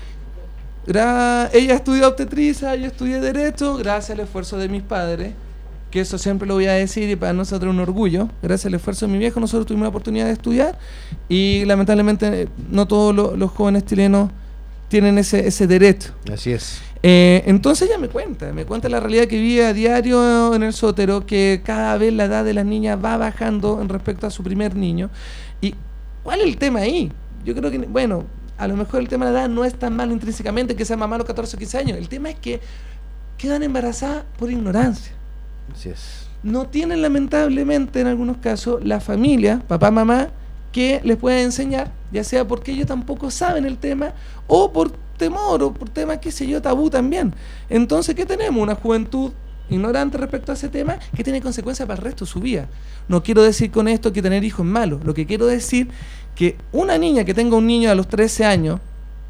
Gra ella estudió obstetricia, yo estudié Derecho, gracias al esfuerzo de mis padres, que eso siempre lo voy a decir y para nosotros es un orgullo. Gracias al esfuerzo de mi viejo nosotros tuvimos la oportunidad de estudiar y lamentablemente no todos lo, los jóvenes chilenos tienen ese, ese derecho. Así es. Eh, entonces ella me cuenta, me cuenta la realidad que vive a diario en el Sótero, que cada vez la edad de las niñas va bajando en respecto a su primer niño. ¿Y cuál es el tema ahí? Yo creo que, bueno, a lo mejor el tema de la edad no es tan malo intrínsecamente que sea mamá a los catorce o quince años. El tema es que quedan embarazadas por ignorancia. Así es. No tienen lamentablemente en algunos casos la familia, papá, mamá, que les pueda enseñar, ya sea porque ellos tampoco saben el tema o por temor o por temas, qué sé yo, tabú también. Entonces, ¿qué tenemos? Una juventud ignorante respecto a ese tema que tiene consecuencias para el resto de su vida. No quiero decir con esto que tener hijos es malo. Lo que quiero decir que una niña que tenga un niño a los trece años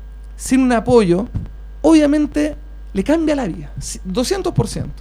sin un apoyo, obviamente le cambia la vida, doscientos por ciento.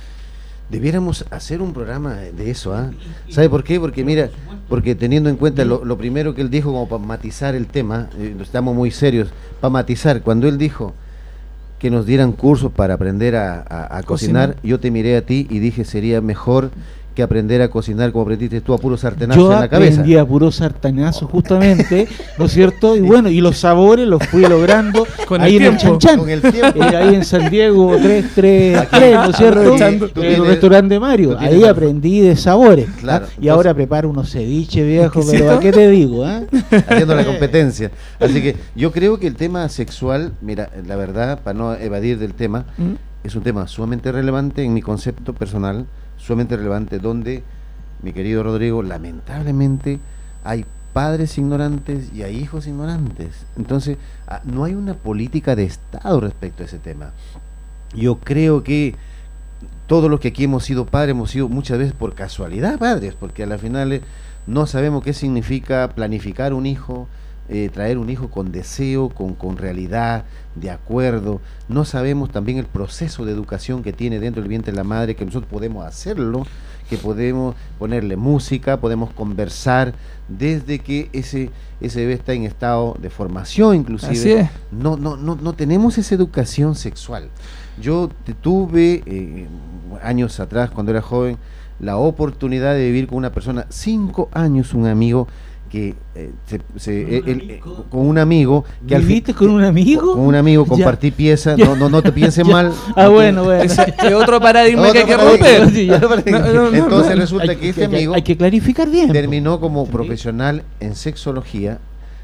Debiéramos hacer un programa de eso, ¿ah? ¿eh? ¿Sabe por qué? Porque mira, porque teniendo en cuenta lo, lo primero que él dijo, como para matizar el tema, eh, estamos muy serios, para matizar, cuando él dijo que nos dieran cursos para aprender a, a, a cocinar, yo te miré a ti y dije, sería mejor que aprender a cocinar como aprendiste tú a puro sartenazo yo en la cabeza. Yo aprendí a puro sartenazo justamente, ¿no es cierto? Y bueno, y los sabores los fui logrando con ahí el en tiempo, el Chan Chan, con el tiempo. Eh, ahí en San Diego tres tres tres, ¿no es cierto? Tú En el tienes, restaurante de Mario, ahí más... aprendí de sabores. Claro, ¿ah? Y entonces... ahora preparo unos ceviches, viejo, pero ¿a qué te digo? ¿eh? Haciendo la competencia. Así que yo creo que el tema sexual, mira, la verdad, para no evadir del tema, ¿Mm? es un tema sumamente relevante en mi concepto personal, sumamente relevante, donde, mi querido Rodrigo, lamentablemente hay padres ignorantes y hay hijos ignorantes. Entonces, no hay una política de Estado respecto a ese tema. Yo creo que todos los que aquí hemos sido padres hemos sido muchas veces por casualidad padres, porque a la final eh, no sabemos qué significa planificar un hijo, eh, traer un hijo con deseo, con, con realidad, de acuerdo. No sabemos también el proceso de educación que tiene dentro del vientre de la madre, que nosotros podemos hacerlo, que podemos ponerle música, podemos conversar desde que ese ese bebé está en estado de formación, inclusive. Así es. No, no, no, no tenemos esa educación sexual. Yo tuve eh, años atrás, cuando era joven, la oportunidad de vivir con una persona, cinco años, un amigo que eh, se, se, ¿Con, él, un él, eh, con un amigo que al ¿Viviste fin- con un amigo? con un amigo compartí Ya. pieza, Ya. no, no, no te pienses Ya. mal. Ah, no bueno, te- bueno. Ese es otro paradigma Otro que hay que paradigma. romper. Sí, ya. Otro paradigma. No, no, no, Entonces no. resulta Hay que este hay amigo hay que clarificar bien. terminó como Sí. profesional en sexología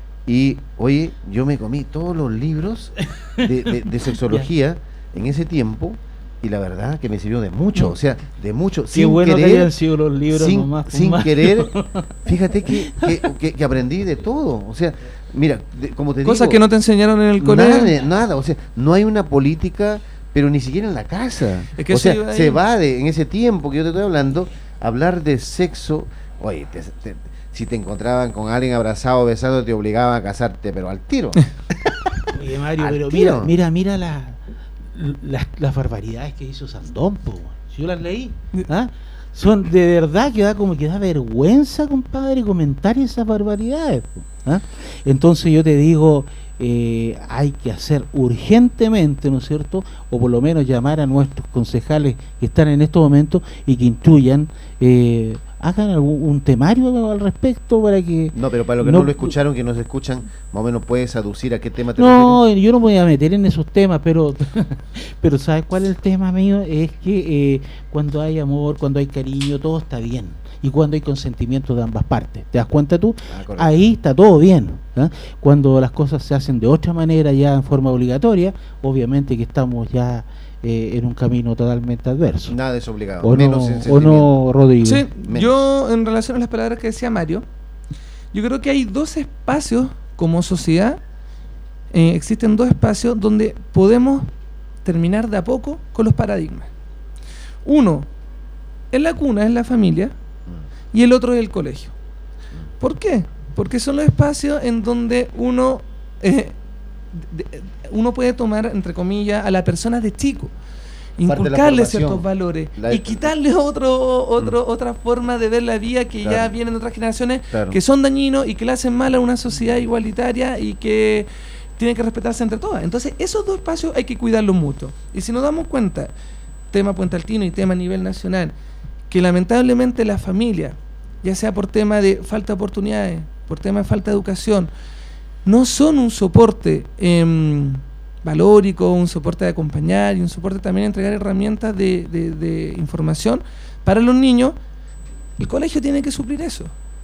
y, oye, yo me comí todos los libros de, de- de sexología en ese tiempo y la verdad que me sirvió de mucho, No. o sea, de mucho, Qué sin bueno que querer, hayan sido los libros sin, nomás. pues, sin Mario. querer, fíjate que, que, que- que aprendí de todo, o sea, mira, de- como te Cosas digo, que no te enseñaron en el colegio. nada, nada, o sea, no hay una política, pero ni siquiera en la casa. Es que o eso sea, iba ahí. se va de, en ese tiempo que yo te estoy hablando, hablar de sexo, oye, te- te- si te encontraban con alguien abrazado, besado, te obligaban a casarte, pero al tiro. Oye, Mario, Al pero tiro. mira, mira, mira la- las, las barbaridades que hizo Sandón, po. Si yo las leí, ¿ah? Son de verdad que da como que da vergüenza, compadre, comentar esas barbaridades, po, ¿ah? Entonces yo te digo, eh, hay que hacer urgentemente, ¿no es cierto? O por lo menos llamar a nuestros concejales que están en estos momentos y que instruyan, eh, hagan algún un temario al respecto para que... No, pero para los que no, No- lo escucharon, que nos escuchan, más o menos puedes aducir a qué tema te No, yo no me voy a meter en esos temas, pero pero ¿sabes cuál es el tema mío? Es que eh, cuando hay amor, cuando hay cariño, todo está bien. Y cuando hay consentimiento de ambas partes. ¿Te das cuenta tú? Ah, correcto. Ahí está todo bien. ¿ah? Cuando las cosas se hacen de otra manera, ya en forma obligatoria, obviamente que estamos ya eh, en un camino totalmente adverso. Nada es obligado, ¿O menos no, en o sentimiento. no, Rodrigo? Sí, Menos. yo en relación a las palabras que decía Mario, yo creo que hay dos espacios como sociedad, eh, existen dos espacios donde podemos terminar de a poco con los paradigmas. Uno, es la cuna, es la familia, y el otro es el colegio. ¿Por qué? Porque son los espacios en donde uno, eh, de- de- uno puede tomar, entre comillas, a la persona de chico, de la inculcarle formación. ciertos valores La- y quitarle otro, otro, otra forma de ver la vida que ya Claro. vienen de otras generaciones Claro. que son dañinos y que le hacen mal a una sociedad igualitaria y que tienen que respetarse entre todas. Entonces, esos dos espacios hay que cuidarlos mucho. Y si nos damos cuenta, tema Puente Altino y tema a nivel nacional, que lamentablemente la familia, ya sea por tema de falta de oportunidades, por tema de falta de educación, no son un soporte em, valórico, un soporte de acompañar y un soporte también de entregar herramientas de, de- de información para los niños, el colegio tiene que suplir eso.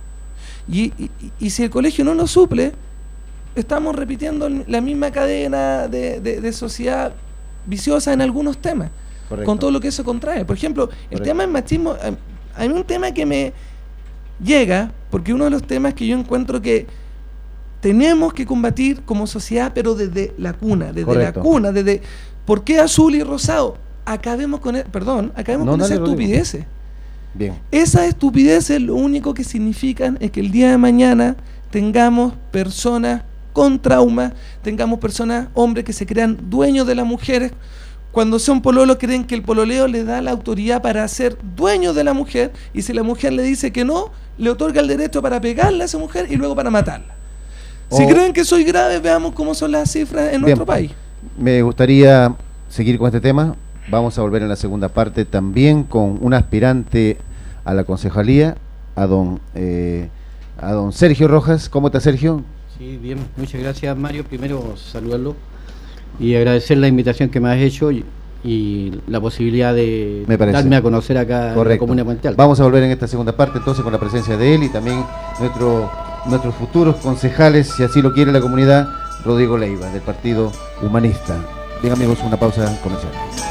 Y, y- y si el colegio no lo suple, estamos repitiendo el- la misma cadena de, de- de sociedad viciosa en algunos temas, Correcto. con todo lo que eso contrae. Por ejemplo, el Correcto. tema del machismo, a, a mí un tema que me llega, porque uno de los temas que yo encuentro que tenemos que combatir como sociedad, pero desde la cuna, desde Correcto. la cuna, desde ¿por qué azul y rosado? Acabemos con, e- perdón, acabemos No, con dale, esas Rodrigo. estupideces. Bien. Esas estupideces lo único que significan es que el día de mañana tengamos personas con trauma, tengamos personas, hombres que se crean dueños de las mujeres. Cuando son pololos creen que el pololeo le da la autoridad para ser dueño de la mujer, y si la mujer le dice que no, le otorga el derecho para pegarle a esa mujer y luego para matarla. Si O- creen que soy grave, veamos cómo son las cifras en Bien. nuestro país. Me gustaría seguir con este tema. Vamos a volver en la segunda parte también con un aspirante a la concejalía, a don eh, a don Sergio Rojas. ¿Cómo está, Sergio? Sí, bien, muchas gracias, Mario. Primero saludarlo y agradecer la invitación que me has hecho y, y la posibilidad de Me parece. darme a conocer acá en la Correcto. comuna de Puente Alto. Vamos a volver en esta segunda parte entonces con la presencia de él y también nuestro, nuestros futuros concejales, si así lo quiere la comunidad, Rodrigo Leiva, del Partido Humanista. Bien, amigos, una pausa comercial.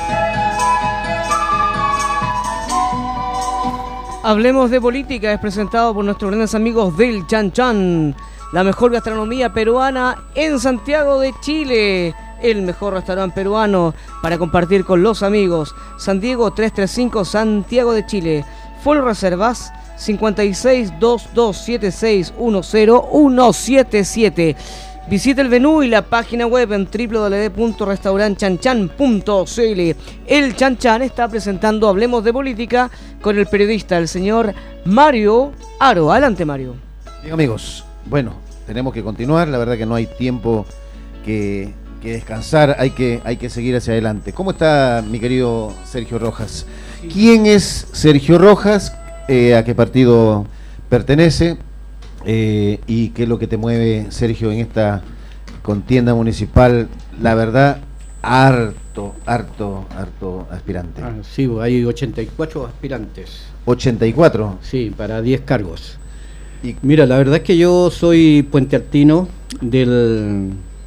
Hablemos de política, es presentado por nuestros grandes amigos del Chan Chan, la mejor gastronomía peruana en Santiago de Chile. el mejor restaurante peruano para compartir con los amigos. San Diego trescientos treinta y cinco, Santiago de Chile. Full Reservas cincuenta y seis, veintidós, setenta y seis, diez, ciento siete. Visita el menú y la página web en doble u doble u doble u punto restaurant chan chan punto c l. El Chan Chan está presentando Hablemos de Política con el periodista, el señor Mario Aro. Adelante, Mario. Bien, amigos, bueno, tenemos que continuar, la verdad que no hay tiempo que, que descansar, hay que, hay que seguir hacia adelante. ¿Cómo está mi querido Sergio Rojas? ¿Quién es Sergio Rojas? Eh, ¿A qué partido pertenece? Eh, ¿Y qué es lo que te mueve, Sergio, en esta contienda municipal? La verdad, harto, harto, harto aspirante. Ah, sí, hay ochenta y cuatro aspirantes. ochenta y cuatro. Sí, para diez cargos. Y Mira, la verdad es que yo soy puentealtino, del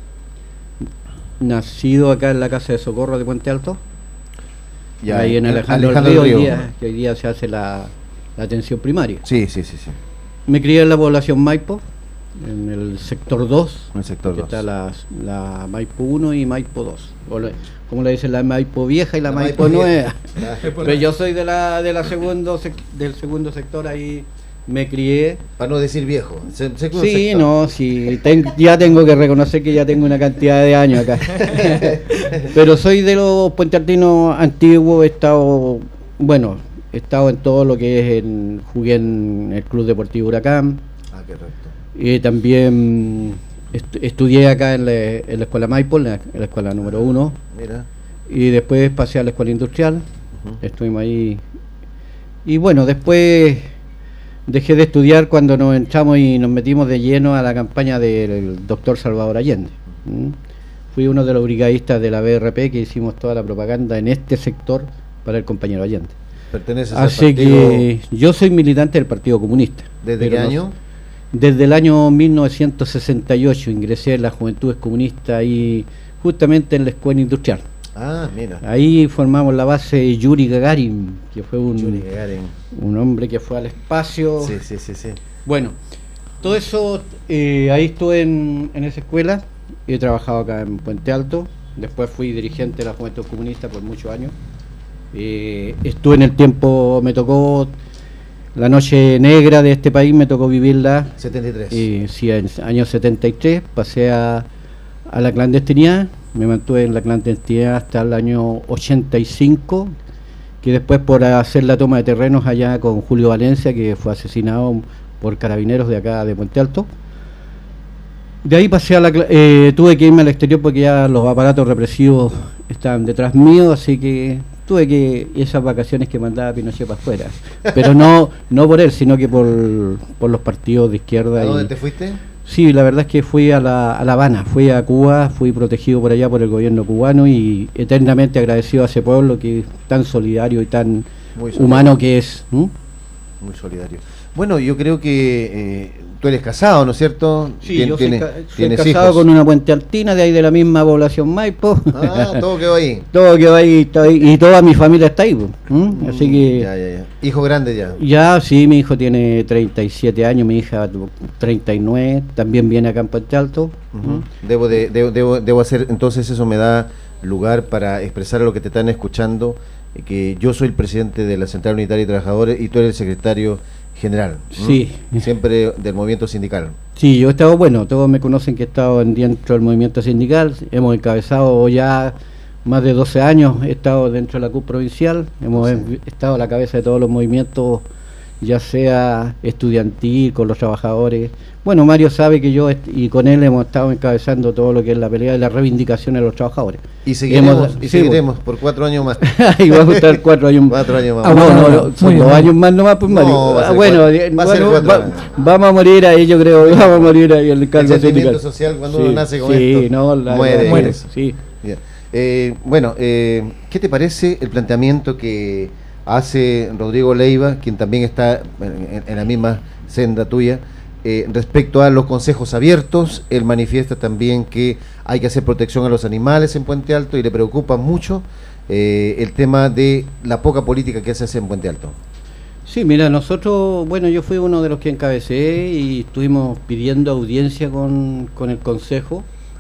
nacido acá en la Casa de Socorro de Puente Alto, ya, ahí en eh, Alejandro, Alejandro del del Río, Río. Hoy día, que hoy día se hace la, la atención primaria. Sí, sí, sí, sí. Me crié en la población Maipo, en el sector dos, En el sector que dos. está la, la Maipo uno y Maipo dos. O le- como le dicen, la Maipo vieja y la, La Maipo, Maipo nueva. vieja. Pero yo soy de la, de la segundo sec- del segundo sector, ahí me crié. Para no decir viejo. Se- se- Sí, sector. no, sí, ten- ya tengo que reconocer que ya tengo una cantidad de años acá. Pero soy de los puentealtinos antiguos, he estado, bueno, he estado en todo lo que es, en, jugué en el Club Deportivo Huracán, Ah, qué recto. y también estu- estudié acá en la, en la Escuela Maipo, en la, en la Escuela número uno, Mira. y después pasé a la Escuela Industrial, Ujú. estuvimos ahí, y bueno, después dejé de estudiar cuando nos entramos y nos metimos de lleno a la campaña del doctor Salvador Allende. ¿Mm? Fui uno de los brigadistas de la B R P que hicimos toda la propaganda en este sector para el compañero Allende. Perteneces al Así partido. que yo soy militante del Partido Comunista. ¿Desde pero qué no- año? Desde el año mil novecientos sesenta y ocho ingresé en las Juventudes Comunistas y justamente en la Escuela Industrial. Ah, mira. Ahí formamos la base de Yuri Gagarin, que fue un, Yuri Gagarin. un hombre que fue al espacio. Sí, sí, sí, sí. Bueno, todo eso, eh, ahí estuve en, en esa escuela, he trabajado acá en Puente Alto, después fui dirigente de la Juventud Comunista por muchos años. Eh, estuve en el tiempo, me tocó la noche negra de este país, me tocó vivirla, setenta y tres. eh, sí, en el año setenta y tres, pasé a, a la clandestinidad, me mantuve en la clandestinidad hasta el año ochenta y cinco, que después por hacer la toma de terrenos allá con Julio Valencia, que fue asesinado por carabineros de acá de Puente Alto. De ahí pasé a la, cla- eh, tuve que irme al exterior porque ya los aparatos represivos estaban detrás mío, así que tuve que esas vacaciones que mandaba Pinochet para afuera, pero no no por él, sino que por, por los partidos de izquierda. ¿A y- dónde te fuiste? Sí, la verdad es que fui a La, a La Habana, fui a Cuba, fui protegido por allá por el gobierno cubano y eternamente agradecido a ese pueblo que es tan solidario y tan Muy solidario. humano que es. ¿Mm? Muy solidario. Bueno, yo creo que eh, tú eres casado, ¿no es cierto? Sí, Tien- yo soy, tienes- ca- soy tienes casado hijos. con una puentealtina de ahí de la misma población Maipo. Ah, todo quedó ahí. Todo quedó ahí, está ahí, y toda mi familia está ahí. po, ¿m? Así que Ya, ya, ya. Hijo grande ya. ya, sí, mi hijo tiene treinta y siete años, mi hija treinta y nueve, también viene acá en Puente Alto. Ujú. ¿m? Debo, de, debo, debo, debo hacer, entonces eso me da lugar para expresar a los que te están escuchando eh, que yo soy el presidente de la Central Unitaria de Trabajadores y tú eres el secretario general. ¿m? Sí. Siempre del movimiento sindical. Sí, yo he estado, bueno, todos me conocen que he estado en- dentro del movimiento sindical, hemos encabezado ya más de doce años, he estado dentro de la C U P provincial, hemos Sí. en- estado a la cabeza de todos los movimientos, ya sea estudiantil, con los trabajadores. Bueno, Mario sabe que yo est- y con él hemos estado encabezando todo lo que es la pelea y la reivindicación de los trabajadores. Y seguiremos, Hemos- y sí, seguiremos por cuatro años más. y va a gustar cuatro años más. Cuatro años más. Ah, no, no, no, Muy son bien, dos muy años más nomás, pues No, Mario. va a Ah, ser bueno, cuatro- eh, va a ser bueno, cuatro va- años. vamos a morir ahí, yo creo, vamos a morir ahí en el El cargo sentimiento sindical. social cuando uno Sí, nace con sí, esto no, la- muere. muere. Sí. Bien. Eh, bueno, eh, ¿qué te parece el planteamiento que hace Rodrigo Leiva, quien también está en, en la misma senda tuya, eh, respecto a los consejos abiertos? Él manifiesta también que hay que hacer protección a los animales en Puente Alto y le preocupa mucho eh, el tema de la poca política que se hace en Puente Alto. Sí, mira, nosotros, bueno, yo fui uno de los que encabecé y estuvimos pidiendo audiencia con, con el Consejo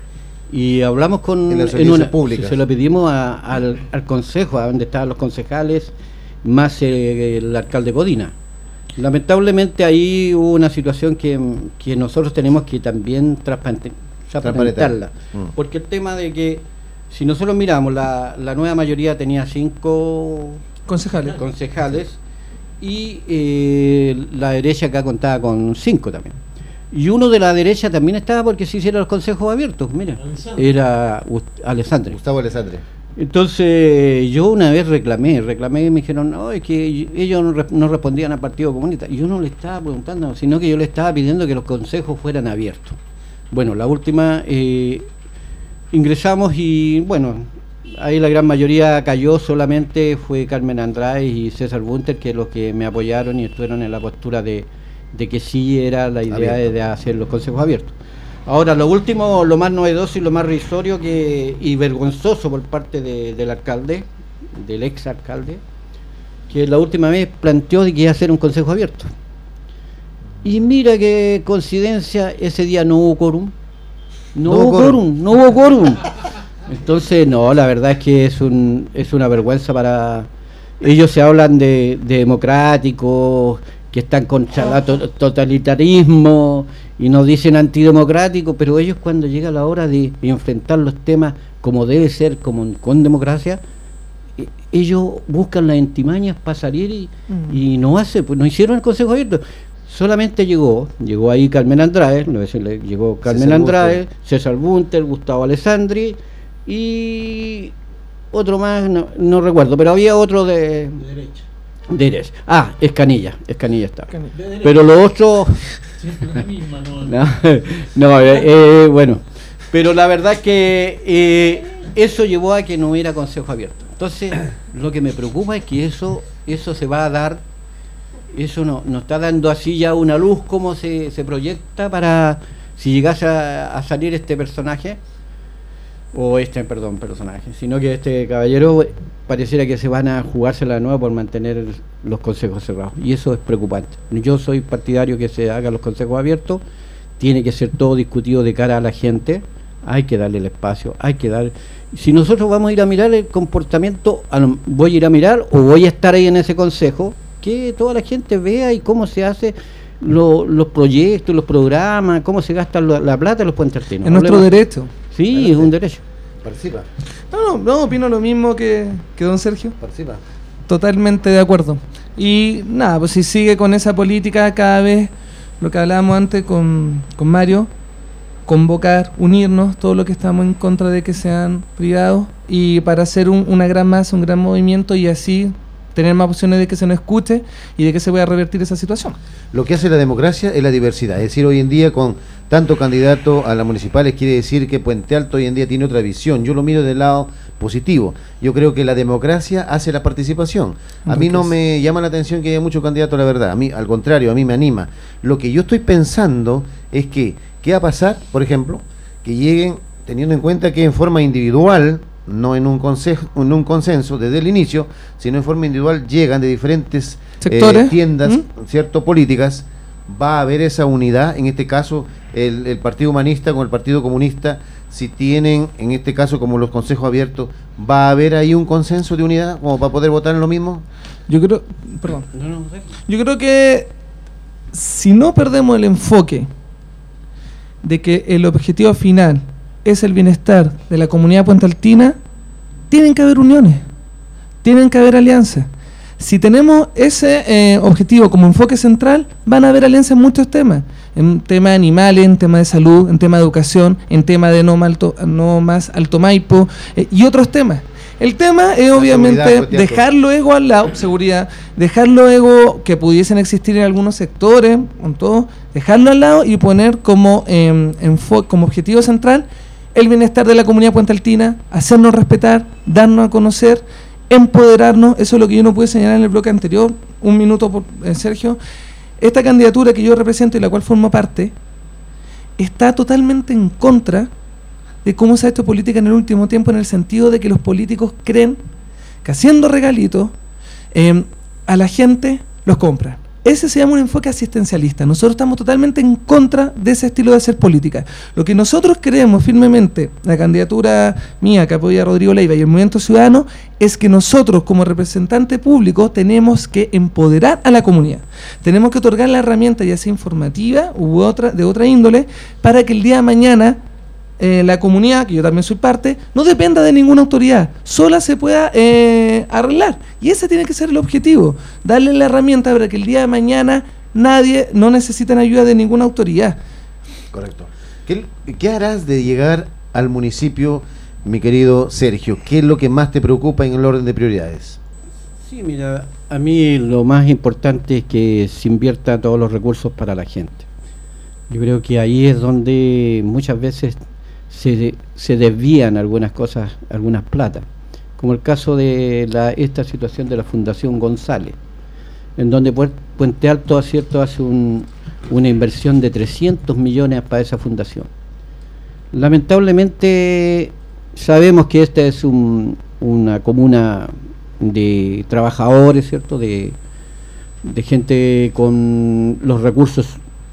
Y hablamos con en, en una, pública. Se lo pedimos a, al, al consejo, a donde estaban los concejales, más eh, el alcalde Codina. Lamentablemente ahí hubo una situación que, que nosotros tenemos que también transparentarla. Mm. Porque el tema de que, si nosotros miramos, la, la nueva mayoría tenía cinco concejales, concejales y eh, la derecha acá contaba con cinco también. Y uno de la derecha también estaba porque se hicieron los consejos abiertos, mira, era Alessandri. Gustavo Alessandri. Entonces yo una vez reclamé, reclamé y me dijeron, no, es que ellos no, re no respondían al Partido Comunista. Y yo no le estaba preguntando, sino que yo le estaba pidiendo que los consejos fueran abiertos. Bueno, la última, eh, ingresamos y bueno, ahí la gran mayoría cayó, solamente fue Carmen Andrade y César Bunter, que los que me apoyaron y estuvieron en la postura de, de que sí era la idea de, de hacer los consejos abiertos. Ahora, lo último, lo más novedoso y lo más risorio que, y vergonzoso por parte de, del alcalde, del ex alcalde, que la última vez planteó de que iba a hacer un consejo abierto. Y mira qué coincidencia, ese día no hubo quórum. No, no hubo quórum, no hubo quórum. Entonces, no, la verdad es que es, un, es una vergüenza para... Ellos se hablan de, de democráticos, que están contra el to totalitarismo y nos dicen antidemocráticos, pero ellos cuando llega la hora de enfrentar los temas como debe ser, como con democracia, eh, ellos buscan las entimañas para salir y, mm. y no hace, pues no hicieron el consejo abierto. Solamente llegó, llegó ahí Carmen Andrade, no sé, llegó Carmen César Andrade, Bunter. César Bunter, Gustavo Alessandri y otro más, no, no recuerdo, pero había otro de... de derecha. Derecha. Ah, Escanilla, Escanilla está. Escanilla. Pero los otros... la misma, no, no, no eh, eh, bueno, pero la verdad es que eh, eso llevó a que no hubiera consejo abierto. Entonces, lo que me preocupa es que eso, eso se va a dar, eso no, nos está dando así ya una luz, cómo se, se proyecta para, si llegase a, a salir este personaje, o este, perdón, personaje, sino que este caballero pareciera que se van a jugársela de nuevo por mantener los consejos cerrados, y eso es preocupante. Yo soy partidario que se hagan los consejos abiertos, tiene que ser todo discutido de cara a la gente, hay que darle el espacio, hay que dar... Si nosotros vamos a ir a mirar el comportamiento, voy a ir a mirar o voy a estar ahí en ese consejo, que toda la gente vea y cómo se hace lo, los proyectos, los programas, cómo se gasta la, la plata de los puentes artesanos. Es nuestro derecho. Sí, Adelante. Es un derecho. Participa. No, no, no, opino lo mismo que, que don Sergio. Participa. Totalmente de acuerdo. Y nada, pues si sigue con esa política, cada vez, lo que hablábamos antes con, con Mario, convocar, unirnos, todo lo que estamos en contra de que sean privados, y para hacer un, una gran masa, un gran movimiento, y así tener más opciones de que se nos escuche y de que se pueda revertir esa situación. Lo que hace la democracia es la diversidad, es decir, hoy en día con tanto candidato a las municipales quiere decir que Puente Alto hoy en día tiene otra visión. Yo lo miro del lado positivo. Yo creo que la democracia hace la participación. A mí no me llama la atención que haya muchos candidatos, la verdad. A mí, al contrario, a mí me anima. Lo que yo estoy pensando es que, ¿qué va a pasar, por ejemplo, que lleguen, teniendo en cuenta que en forma individual, no en un consejo, en un consenso desde el inicio, sino en forma individual, llegan de diferentes sectores, eh, tiendas, ¿Mm? cierto, políticas, va a haber esa unidad, en este caso el, el Partido Humanista con el Partido Comunista, si tienen, en este caso como los consejos abiertos, ¿va a haber ahí un consenso de unidad como para poder votar en lo mismo? Yo creo, perdón, no, no, sé. Yo creo que si no perdemos el enfoque de que el objetivo final es el bienestar de la comunidad puentealtina, tienen que haber uniones, tienen que haber alianzas. Si tenemos ese eh, objetivo como enfoque central, van a haber alianzas en muchos temas, en tema de animales, en tema de salud, en tema de educación, en tema de no, malto, no más Alto Maipo eh, y otros temas. El tema es la obviamente dejar lo ego al lado, seguridad, dejar lo ego que pudiesen existir en algunos sectores, con todo, dejarlo al lado y poner como, eh, enfoque, como objetivo central el bienestar de la comunidad puentealtina, hacernos respetar, darnos a conocer, empoderarnos. Eso es lo que yo no pude señalar en el bloque anterior, un minuto por eh, Sergio. Esta candidatura que yo represento y la cual formo parte, está totalmente en contra de cómo se ha hecho política en el último tiempo, en el sentido de que los políticos creen que haciendo regalitos eh, a la gente los compran. Ese se llama un enfoque asistencialista. Nosotros estamos totalmente en contra de ese estilo de hacer política. Lo que nosotros creemos firmemente, la candidatura mía que apoya a Rodrigo Leiva y el Movimiento Ciudadano, es que nosotros como representante público tenemos que empoderar a la comunidad. Tenemos que otorgar la herramienta, ya sea informativa u otra, de otra índole, para que el día de mañana Eh, la comunidad, que yo también soy parte, no dependa de ninguna autoridad, sola se pueda eh, arreglar. Y ese tiene que ser el objetivo, darle la herramienta para que el día de mañana nadie, no necesiten ayuda de ninguna autoridad. Correcto. ¿Qué, qué harás de llegar al municipio, mi querido Sergio? ¿Qué es lo que más te preocupa en el orden de prioridades? Sí, mira, a mí lo más importante es que se invierta todos los recursos para la gente. Yo creo que ahí es donde muchas veces se, se desvían algunas cosas, algunas platas, como el caso de la, esta situación de la Fundación González, en donde Puente Alto, ¿cierto?, hace un, una inversión de trescientos millones para esa fundación. Lamentablemente sabemos que esta es un, una comuna de trabajadores, ¿cierto?, de, de gente con los recursos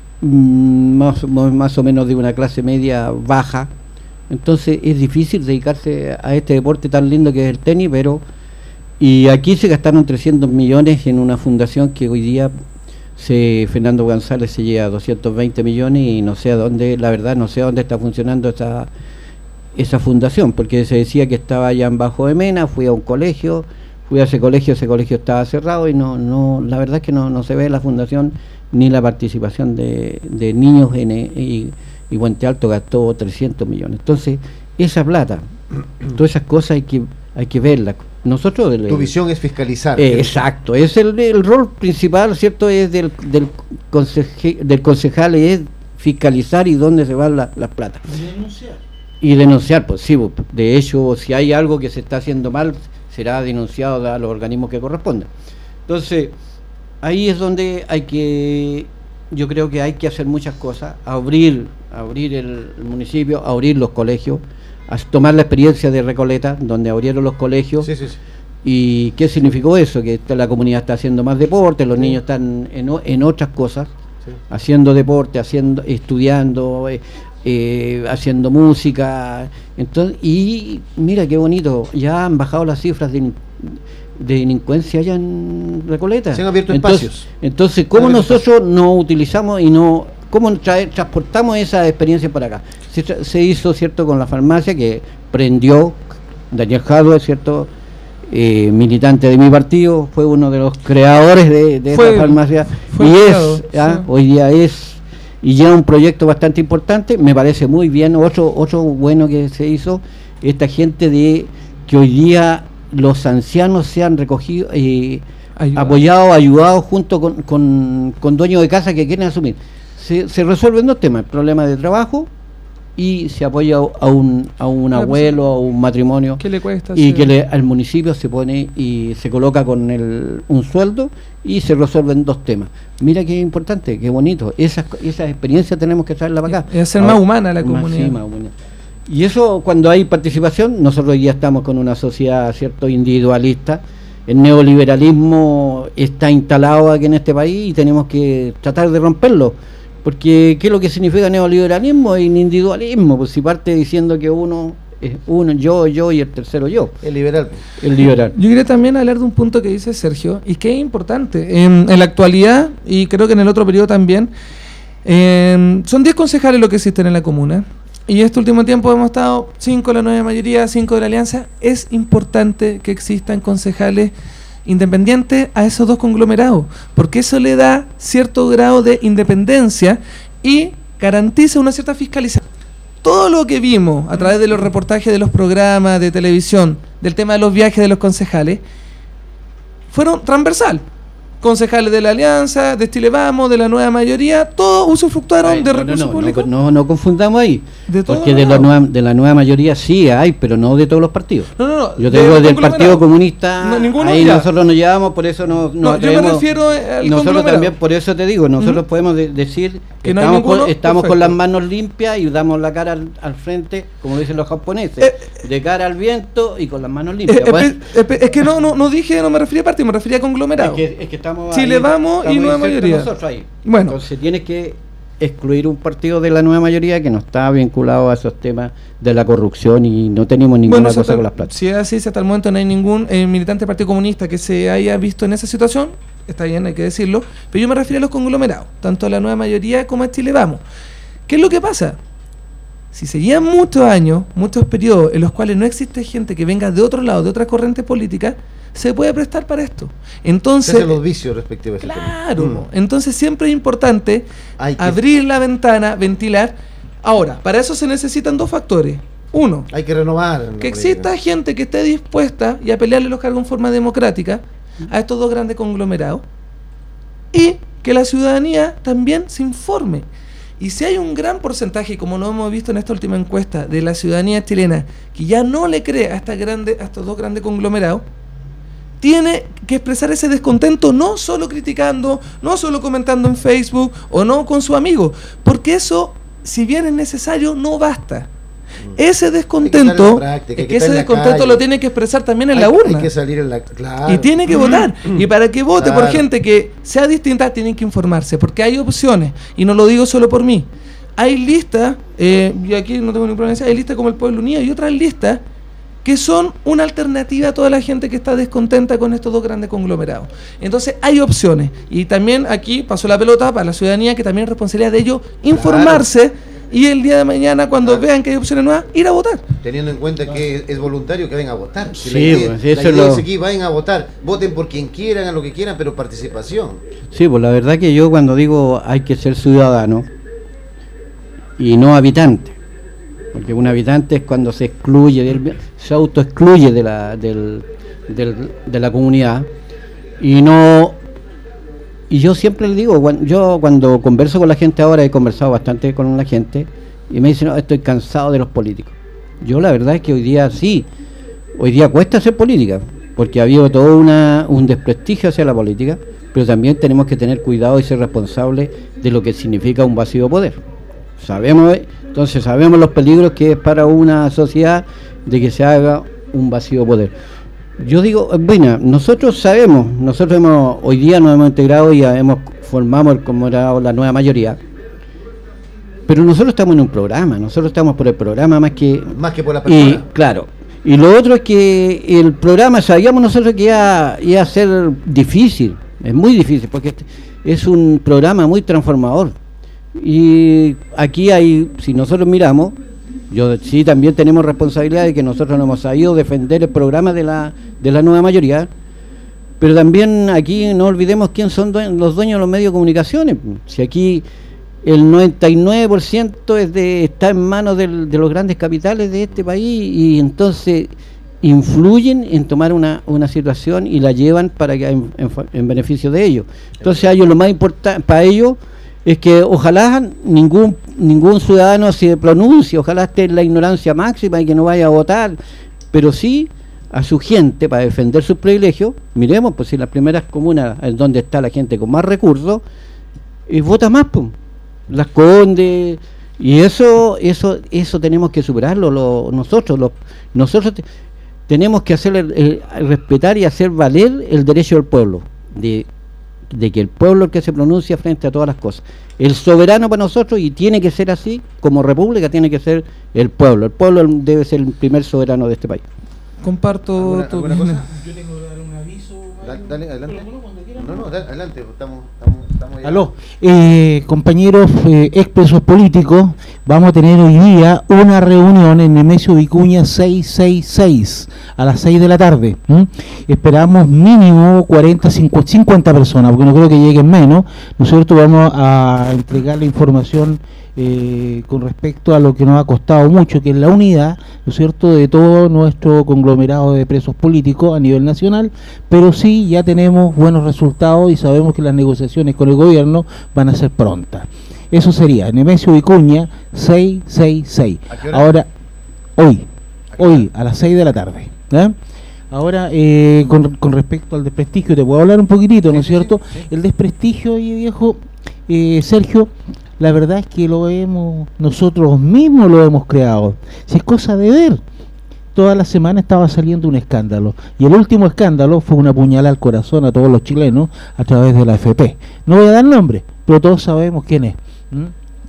más, más o menos de una clase media baja. Entonces es difícil dedicarse a este deporte tan lindo que es el tenis, pero y aquí se gastaron trescientos millones en una fundación que hoy día se, Fernando González se lleva doscientos veinte millones y no sé a dónde, la verdad no sé a dónde está funcionando esa, esa fundación, porque se decía que estaba allá en Bajo de Mena. Fui a un colegio, fui a ese colegio, ese colegio estaba cerrado y no, no, la verdad es que no, no se ve la fundación ni la participación de, de niños en, y, y Puente Alto gastó trescientos millones. Entonces, esa plata, todas esas cosas hay que hay que verlas. Nosotros tu el, visión es fiscalizar. Eh, exacto, es el, el rol principal, ¿cierto? Es del del, conseje, del concejal, es fiscalizar y dónde se van la, las plata. Y denunciar. Y denunciar, pues sí, de hecho, si hay algo que se está haciendo mal, será denunciado a los organismos que correspondan. Entonces, ahí es donde hay que, yo creo que hay que hacer muchas cosas, abrir, abrir el, el municipio, abrir los colegios, a tomar la experiencia de Recoleta, donde abrieron los colegios. Sí, sí, sí. ¿Y qué significó eso? Que la comunidad está haciendo más deporte, los sí. niños están en, en otras cosas, sí. haciendo deporte, haciendo, estudiando, eh, eh, haciendo música. Entonces, y mira qué bonito, ya han bajado las cifras de, de delincuencia allá en Recoleta. Se han abierto entonces, espacios. Entonces, ¿cómo nosotros espacios. no utilizamos y no... ¿Cómo traer, transportamos esa experiencia para acá? Se, se hizo, ¿cierto?, con la farmacia que prendió Daniel Jadwe, ¿cierto?, eh, militante de mi partido, fue uno de los creadores de, de esa farmacia, y creado, es, ¿ah? sí. hoy día es, y lleva un proyecto bastante importante, me parece muy bien. Otro, otro bueno que se hizo, esta gente de que hoy día los ancianos se han recogido, eh, apoyados, ayudados junto con, con, con dueños de casa que quieren asumir. Se, se resuelven dos temas, el problema de trabajo y se apoya a un, a un abuelo, a un matrimonio. ¿Qué le cuesta? Y que le, al municipio se pone y se coloca con el, un sueldo y se resuelven dos temas. Mira qué importante, qué bonito. Esas, esas experiencias tenemos que traerlas para acá. Es hacer más humana la comunidad. Sí, más humana. Y eso, cuando hay participación, nosotros ya estamos con una sociedad, cierto, individualista. El neoliberalismo está instalado aquí en este país y tenemos que tratar de romperlo. Porque ¿qué es lo que significa neoliberalismo? Es individualismo, pues si parte diciendo que uno es uno, yo, yo y el tercero yo. El liberal. El liberal. Yo quería también hablar de un punto que dice Sergio, y que es importante. En, en la actualidad, y creo que en el otro periodo también, eh, son diez concejales los que existen en la comuna. Y este último tiempo hemos estado cinco de la nueva mayoría, cinco de la alianza. Es importante que existan concejales independiente a esos dos conglomerados, porque eso le da cierto grado de independencia y garantiza una cierta fiscalización. Todo lo que vimos a través de los reportajes de los programas de televisión del tema de los viajes de los concejales fueron transversal. Concejales de la Alianza, de Chile Vamos, de la nueva mayoría, todos usufructuaron Ay, de no, recursos no, no, públicos. No, no, no confundamos ahí, de porque de la, nueva, de la nueva mayoría sí hay, pero no de todos los partidos. No, no, no. Yo te digo del Partido Comunista, no, ninguno ahí ya. nosotros nos llevamos, por eso nos, nos no, atrevemos. Yo me refiero al nosotros también, por eso te digo, nosotros ¿Mm? podemos de, decir que no estamos, ninguno, con, estamos con las manos limpias y damos la cara al, al frente, como dicen los japoneses, eh, de cara al viento y con las manos limpias. Eh, pues. eh, es que no, no, no dije, no me refería a partido, me refería a conglomerado. Es que, es que estamos estamos Chile ahí, Vamos y estamos Nueva insertos Mayoría. nosotros ahí. Bueno. Entonces tiene que excluir un partido de la nueva mayoría que no está vinculado a esos temas de la corrupción y no tenemos ninguna Bueno, si cosa hasta- con las plata. Si es así, si hasta el momento no hay ningún eh, militante del Partido Comunista que se haya visto en esa situación, está bien, hay que decirlo, pero yo me refiero a los conglomerados, tanto a la nueva mayoría como a Chile Vamos. ¿Qué es lo que pasa? Si se llevan muchos años, muchos periodos en los cuales no existe gente que venga de otro lado, de otras corrientes políticas, se puede prestar para esto. Entonces, Se hacen los vicios respectivos. a ese claro, tema. Mm. entonces siempre es importante Hay que- abrir la ventana, ventilar. Ahora, para eso se necesitan dos factores. Uno, Hay que renovar. la que política. exista gente que esté dispuesta y a pelearle los cargos en forma democrática a estos dos grandes conglomerados y que la ciudadanía también se informe. Y si hay un gran porcentaje, como lo hemos visto en esta última encuesta, de la ciudadanía chilena que ya no le cree a, esta grande, a estos dos grandes conglomerados, tiene que expresar ese descontento no solo criticando, no solo comentando en Facebook o no con su amigo, porque eso, si bien es necesario, no basta. Ese descontento, práctica, hay es que que estar ese en la descontento calle. lo tiene que expresar también en Hay- la urna. Hay que salir en la. Claro. Y tiene que votar. Y para que vote por Claro. gente que sea distinta, tienen que informarse, porque hay opciones. Y no lo digo solo por mí. Hay listas, eh, y aquí no tengo ningún problema, en decir, hay listas como el Pueblo Unido y otras listas que son una alternativa a toda la gente que está descontenta con estos dos grandes conglomerados. Entonces hay opciones. Y también aquí pasó la pelota para la ciudadanía, que también es responsabilidad de ellos informarse y el día de mañana, cuando Claro. vean que hay opciones nuevas, ir a votar. Teniendo en cuenta que es voluntario que vengan a votar. Si Sí, la idea, pues, sí, la eso idea es lo- es aquí, vayan a votar, voten por quien quieran, hagan lo que quieran, pero participación. Sí, pues la verdad que yo cuando digo hay que ser ciudadano y no habitante, porque un habitante es cuando se excluye, del, se autoexcluye de la, del, del- de la comunidad y no... Y yo siempre le digo, cuan- yo cuando converso con la gente ahora, he conversado bastante con la gente y me dicen, no, estoy cansado de los políticos. Yo la verdad es que hoy día sí, hoy día cuesta hacer política, porque ha habido todo una, un desprestigio hacia la política, pero también tenemos que tener cuidado y ser responsables de lo que significa un vacío de poder. Sabemos, entonces sabemos los peligros que es para una sociedad de que se haga un vacío de poder. Yo digo, bueno, nosotros sabemos, nosotros hemos, hoy día nos hemos integrado y ya hemos formamos el conglomerado la nueva mayoría, pero nosotros estamos en un programa, nosotros estamos por el programa más que... Más que por la Y persona. claro, y lo otro es que el programa sabíamos nosotros que iba, iba a ser difícil, es muy difícil, porque este es un programa muy transformador. Y aquí hay, si nosotros miramos, yo sí también tenemos responsabilidad de que nosotros no hemos sabido defender el programa de la, de la nueva mayoría, pero también aquí no olvidemos quién son due- los dueños de los medios de comunicaciones. Si aquí el noventa y nueve por ciento es de, está en manos del- de los grandes capitales de este país y entonces influyen en tomar una, una situación y la llevan para que en, en fa- en beneficio de ellos. Entonces a ellos lo más importante para ellos es que ojalá ningún ningún ciudadano se pronuncie, ojalá esté en la ignorancia máxima y que no vaya a votar, pero sí a su gente para defender sus privilegios. Miremos, pues si las primeras comunas en donde está la gente con más recursos, eh, vota más, pues, Las Condes, y eso eso eso tenemos que superarlo lo- nosotros, los, nosotros te- tenemos que hacer el- el- respetar y hacer valer el derecho del pueblo, de de que el pueblo es el que se pronuncia frente a todas las cosas. El soberano para nosotros, y tiene que ser así, como república tiene que ser el pueblo. El pueblo debe ser el primer soberano de este país. Comparto ¿Alguna- tu alguna opinión. cosa? Yo tengo que dar un aviso. Da- Dale, adelante. No, no, dale, adelante, estamos, estamos, estamos ya. Aló, eh, compañeros eh, expresos políticos, vamos a tener hoy día una reunión en Nemesio Vicuña seiscientos sesenta y seis a las seis de la tarde. ¿m? Esperamos mínimo cuarenta, cincuenta personas, porque no creo que lleguen menos. Nosotros vamos a entregar la información eh, con respecto a lo que nos ha costado mucho, que es la unidad, ¿no es cierto?, de todo nuestro conglomerado de presos políticos a nivel nacional, pero sí ya tenemos buenos resultados y sabemos que las negociaciones con el gobierno van a ser prontas. Eso sería Nemesio Vicuña seiscientos sesenta y seis. ¿A qué hora? Ahora, hoy, ¿A qué hoy a las seis de la tarde. ¿ya? Ahora, eh, con, con respecto al desprestigio, te puedo hablar un poquitito, ¿no es Sí, sí, cierto? sí. El desprestigio, y viejo, eh, Sergio, la verdad es que lo hemos, nosotros mismos lo hemos creado. Si es cosa de ver, toda la semana estaba saliendo un escándalo. Y el último escándalo fue una puñalada al corazón a todos los chilenos a través de la A F P. No voy a dar nombre, pero todos sabemos quién es. ¿Mm?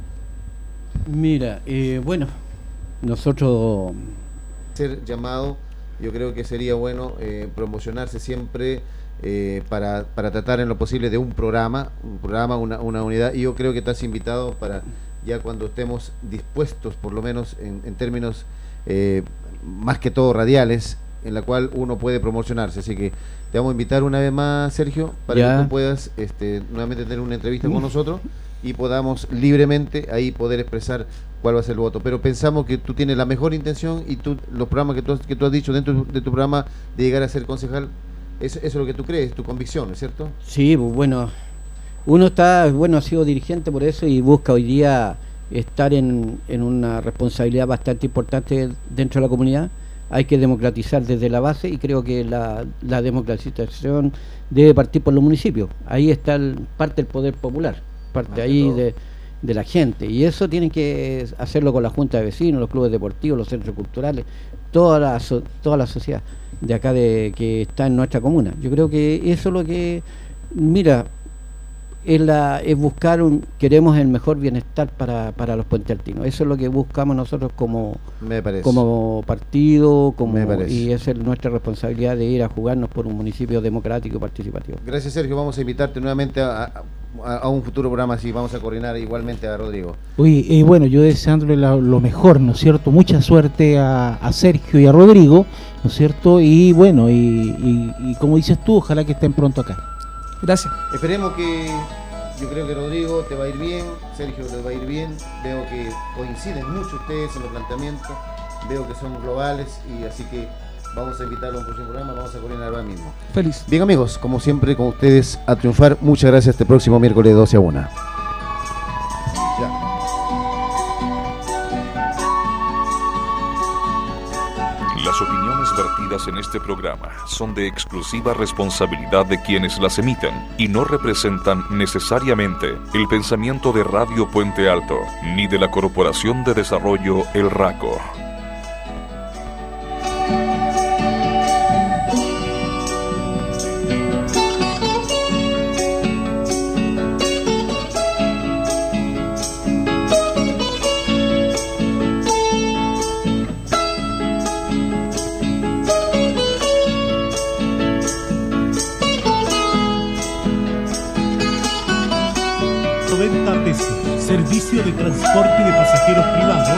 Mira, eh, bueno, nosotros... Ser llamado, yo creo que sería bueno eh, promocionarse siempre eh, para, para tratar en lo posible de un programa, un programa, una, una unidad, y yo creo que estás invitado para ya cuando estemos dispuestos, por lo menos en, en términos eh, más que todo radiales, en la cual uno puede promocionarse, así que te vamos a invitar una vez más, Sergio, para ya. que tú puedas este, nuevamente tener una entrevista con nosotros y podamos libremente ahí poder expresar cuál va a ser el voto, pero pensamos que tú tienes la mejor intención y tú, los programas que tú, que tú has dicho dentro de tu programa de llegar a ser concejal, eso, eso es lo que tú crees, tu convicción, ¿no es cierto? Sí, bueno, uno está, bueno, ha sido dirigente por eso y busca hoy día estar en, en una responsabilidad bastante importante dentro de la comunidad. Hay que democratizar desde la base y creo que la, la democratización debe partir por los municipios. Ahí está el, parte del poder popular, parte ahí de, de la gente, y eso tienen que hacerlo con la junta de vecinos, los clubes deportivos, los centros culturales, toda la, so, toda la sociedad de acá de que está en nuestra comuna. Yo creo que eso es lo que, mira, es, la, es buscar un, queremos el mejor bienestar para, para los puentealtinos. Eso es lo que buscamos nosotros como, como partido, como, y esa es nuestra responsabilidad de ir a jugarnos por un municipio democrático y participativo. Gracias, Sergio. Vamos a invitarte nuevamente a, a, a un futuro programa así. Vamos a coordinar igualmente a Rodrigo. Uy, y bueno, yo deseándole la, lo mejor, ¿no es cierto? Mucha suerte a, a Sergio y a Rodrigo, ¿no es cierto? Y bueno, y, y, y como dices tú, ojalá que estén pronto acá. Gracias. Esperemos que, yo creo que Rodrigo te va a ir bien, Sergio te va a ir bien, veo que coinciden mucho ustedes en los planteamientos, veo que son globales y así que vamos a invitarlo a un próximo programa, vamos a coordinar ahora mismo. Feliz. Bien amigos, como siempre con ustedes a triunfar, muchas gracias, este próximo miércoles de doce a una. Ya. Las opiniones vertidas en este programa son de exclusiva responsabilidad de quienes las emiten y no representan necesariamente el pensamiento de Radio Puente Alto ni de la Corporación de Desarrollo El Raco. Servicio de transporte de pasajeros privado.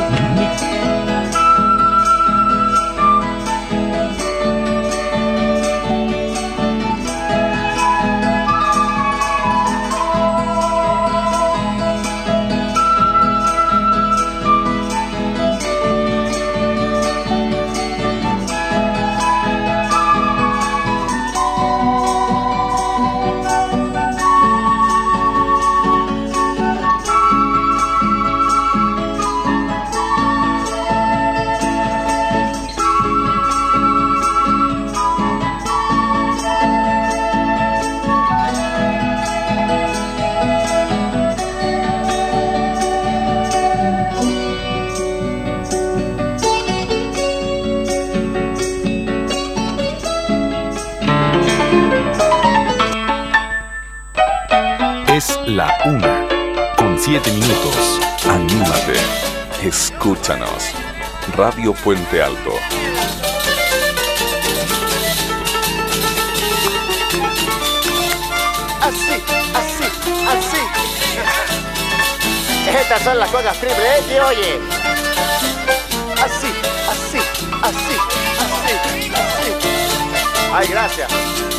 La una, con siete minutos. Anímate, escúchanos. Radio Puente Alto. Así, así, así. Estas son las cosas triple X, oye. Así, así, así, así, así. Ay, gracias.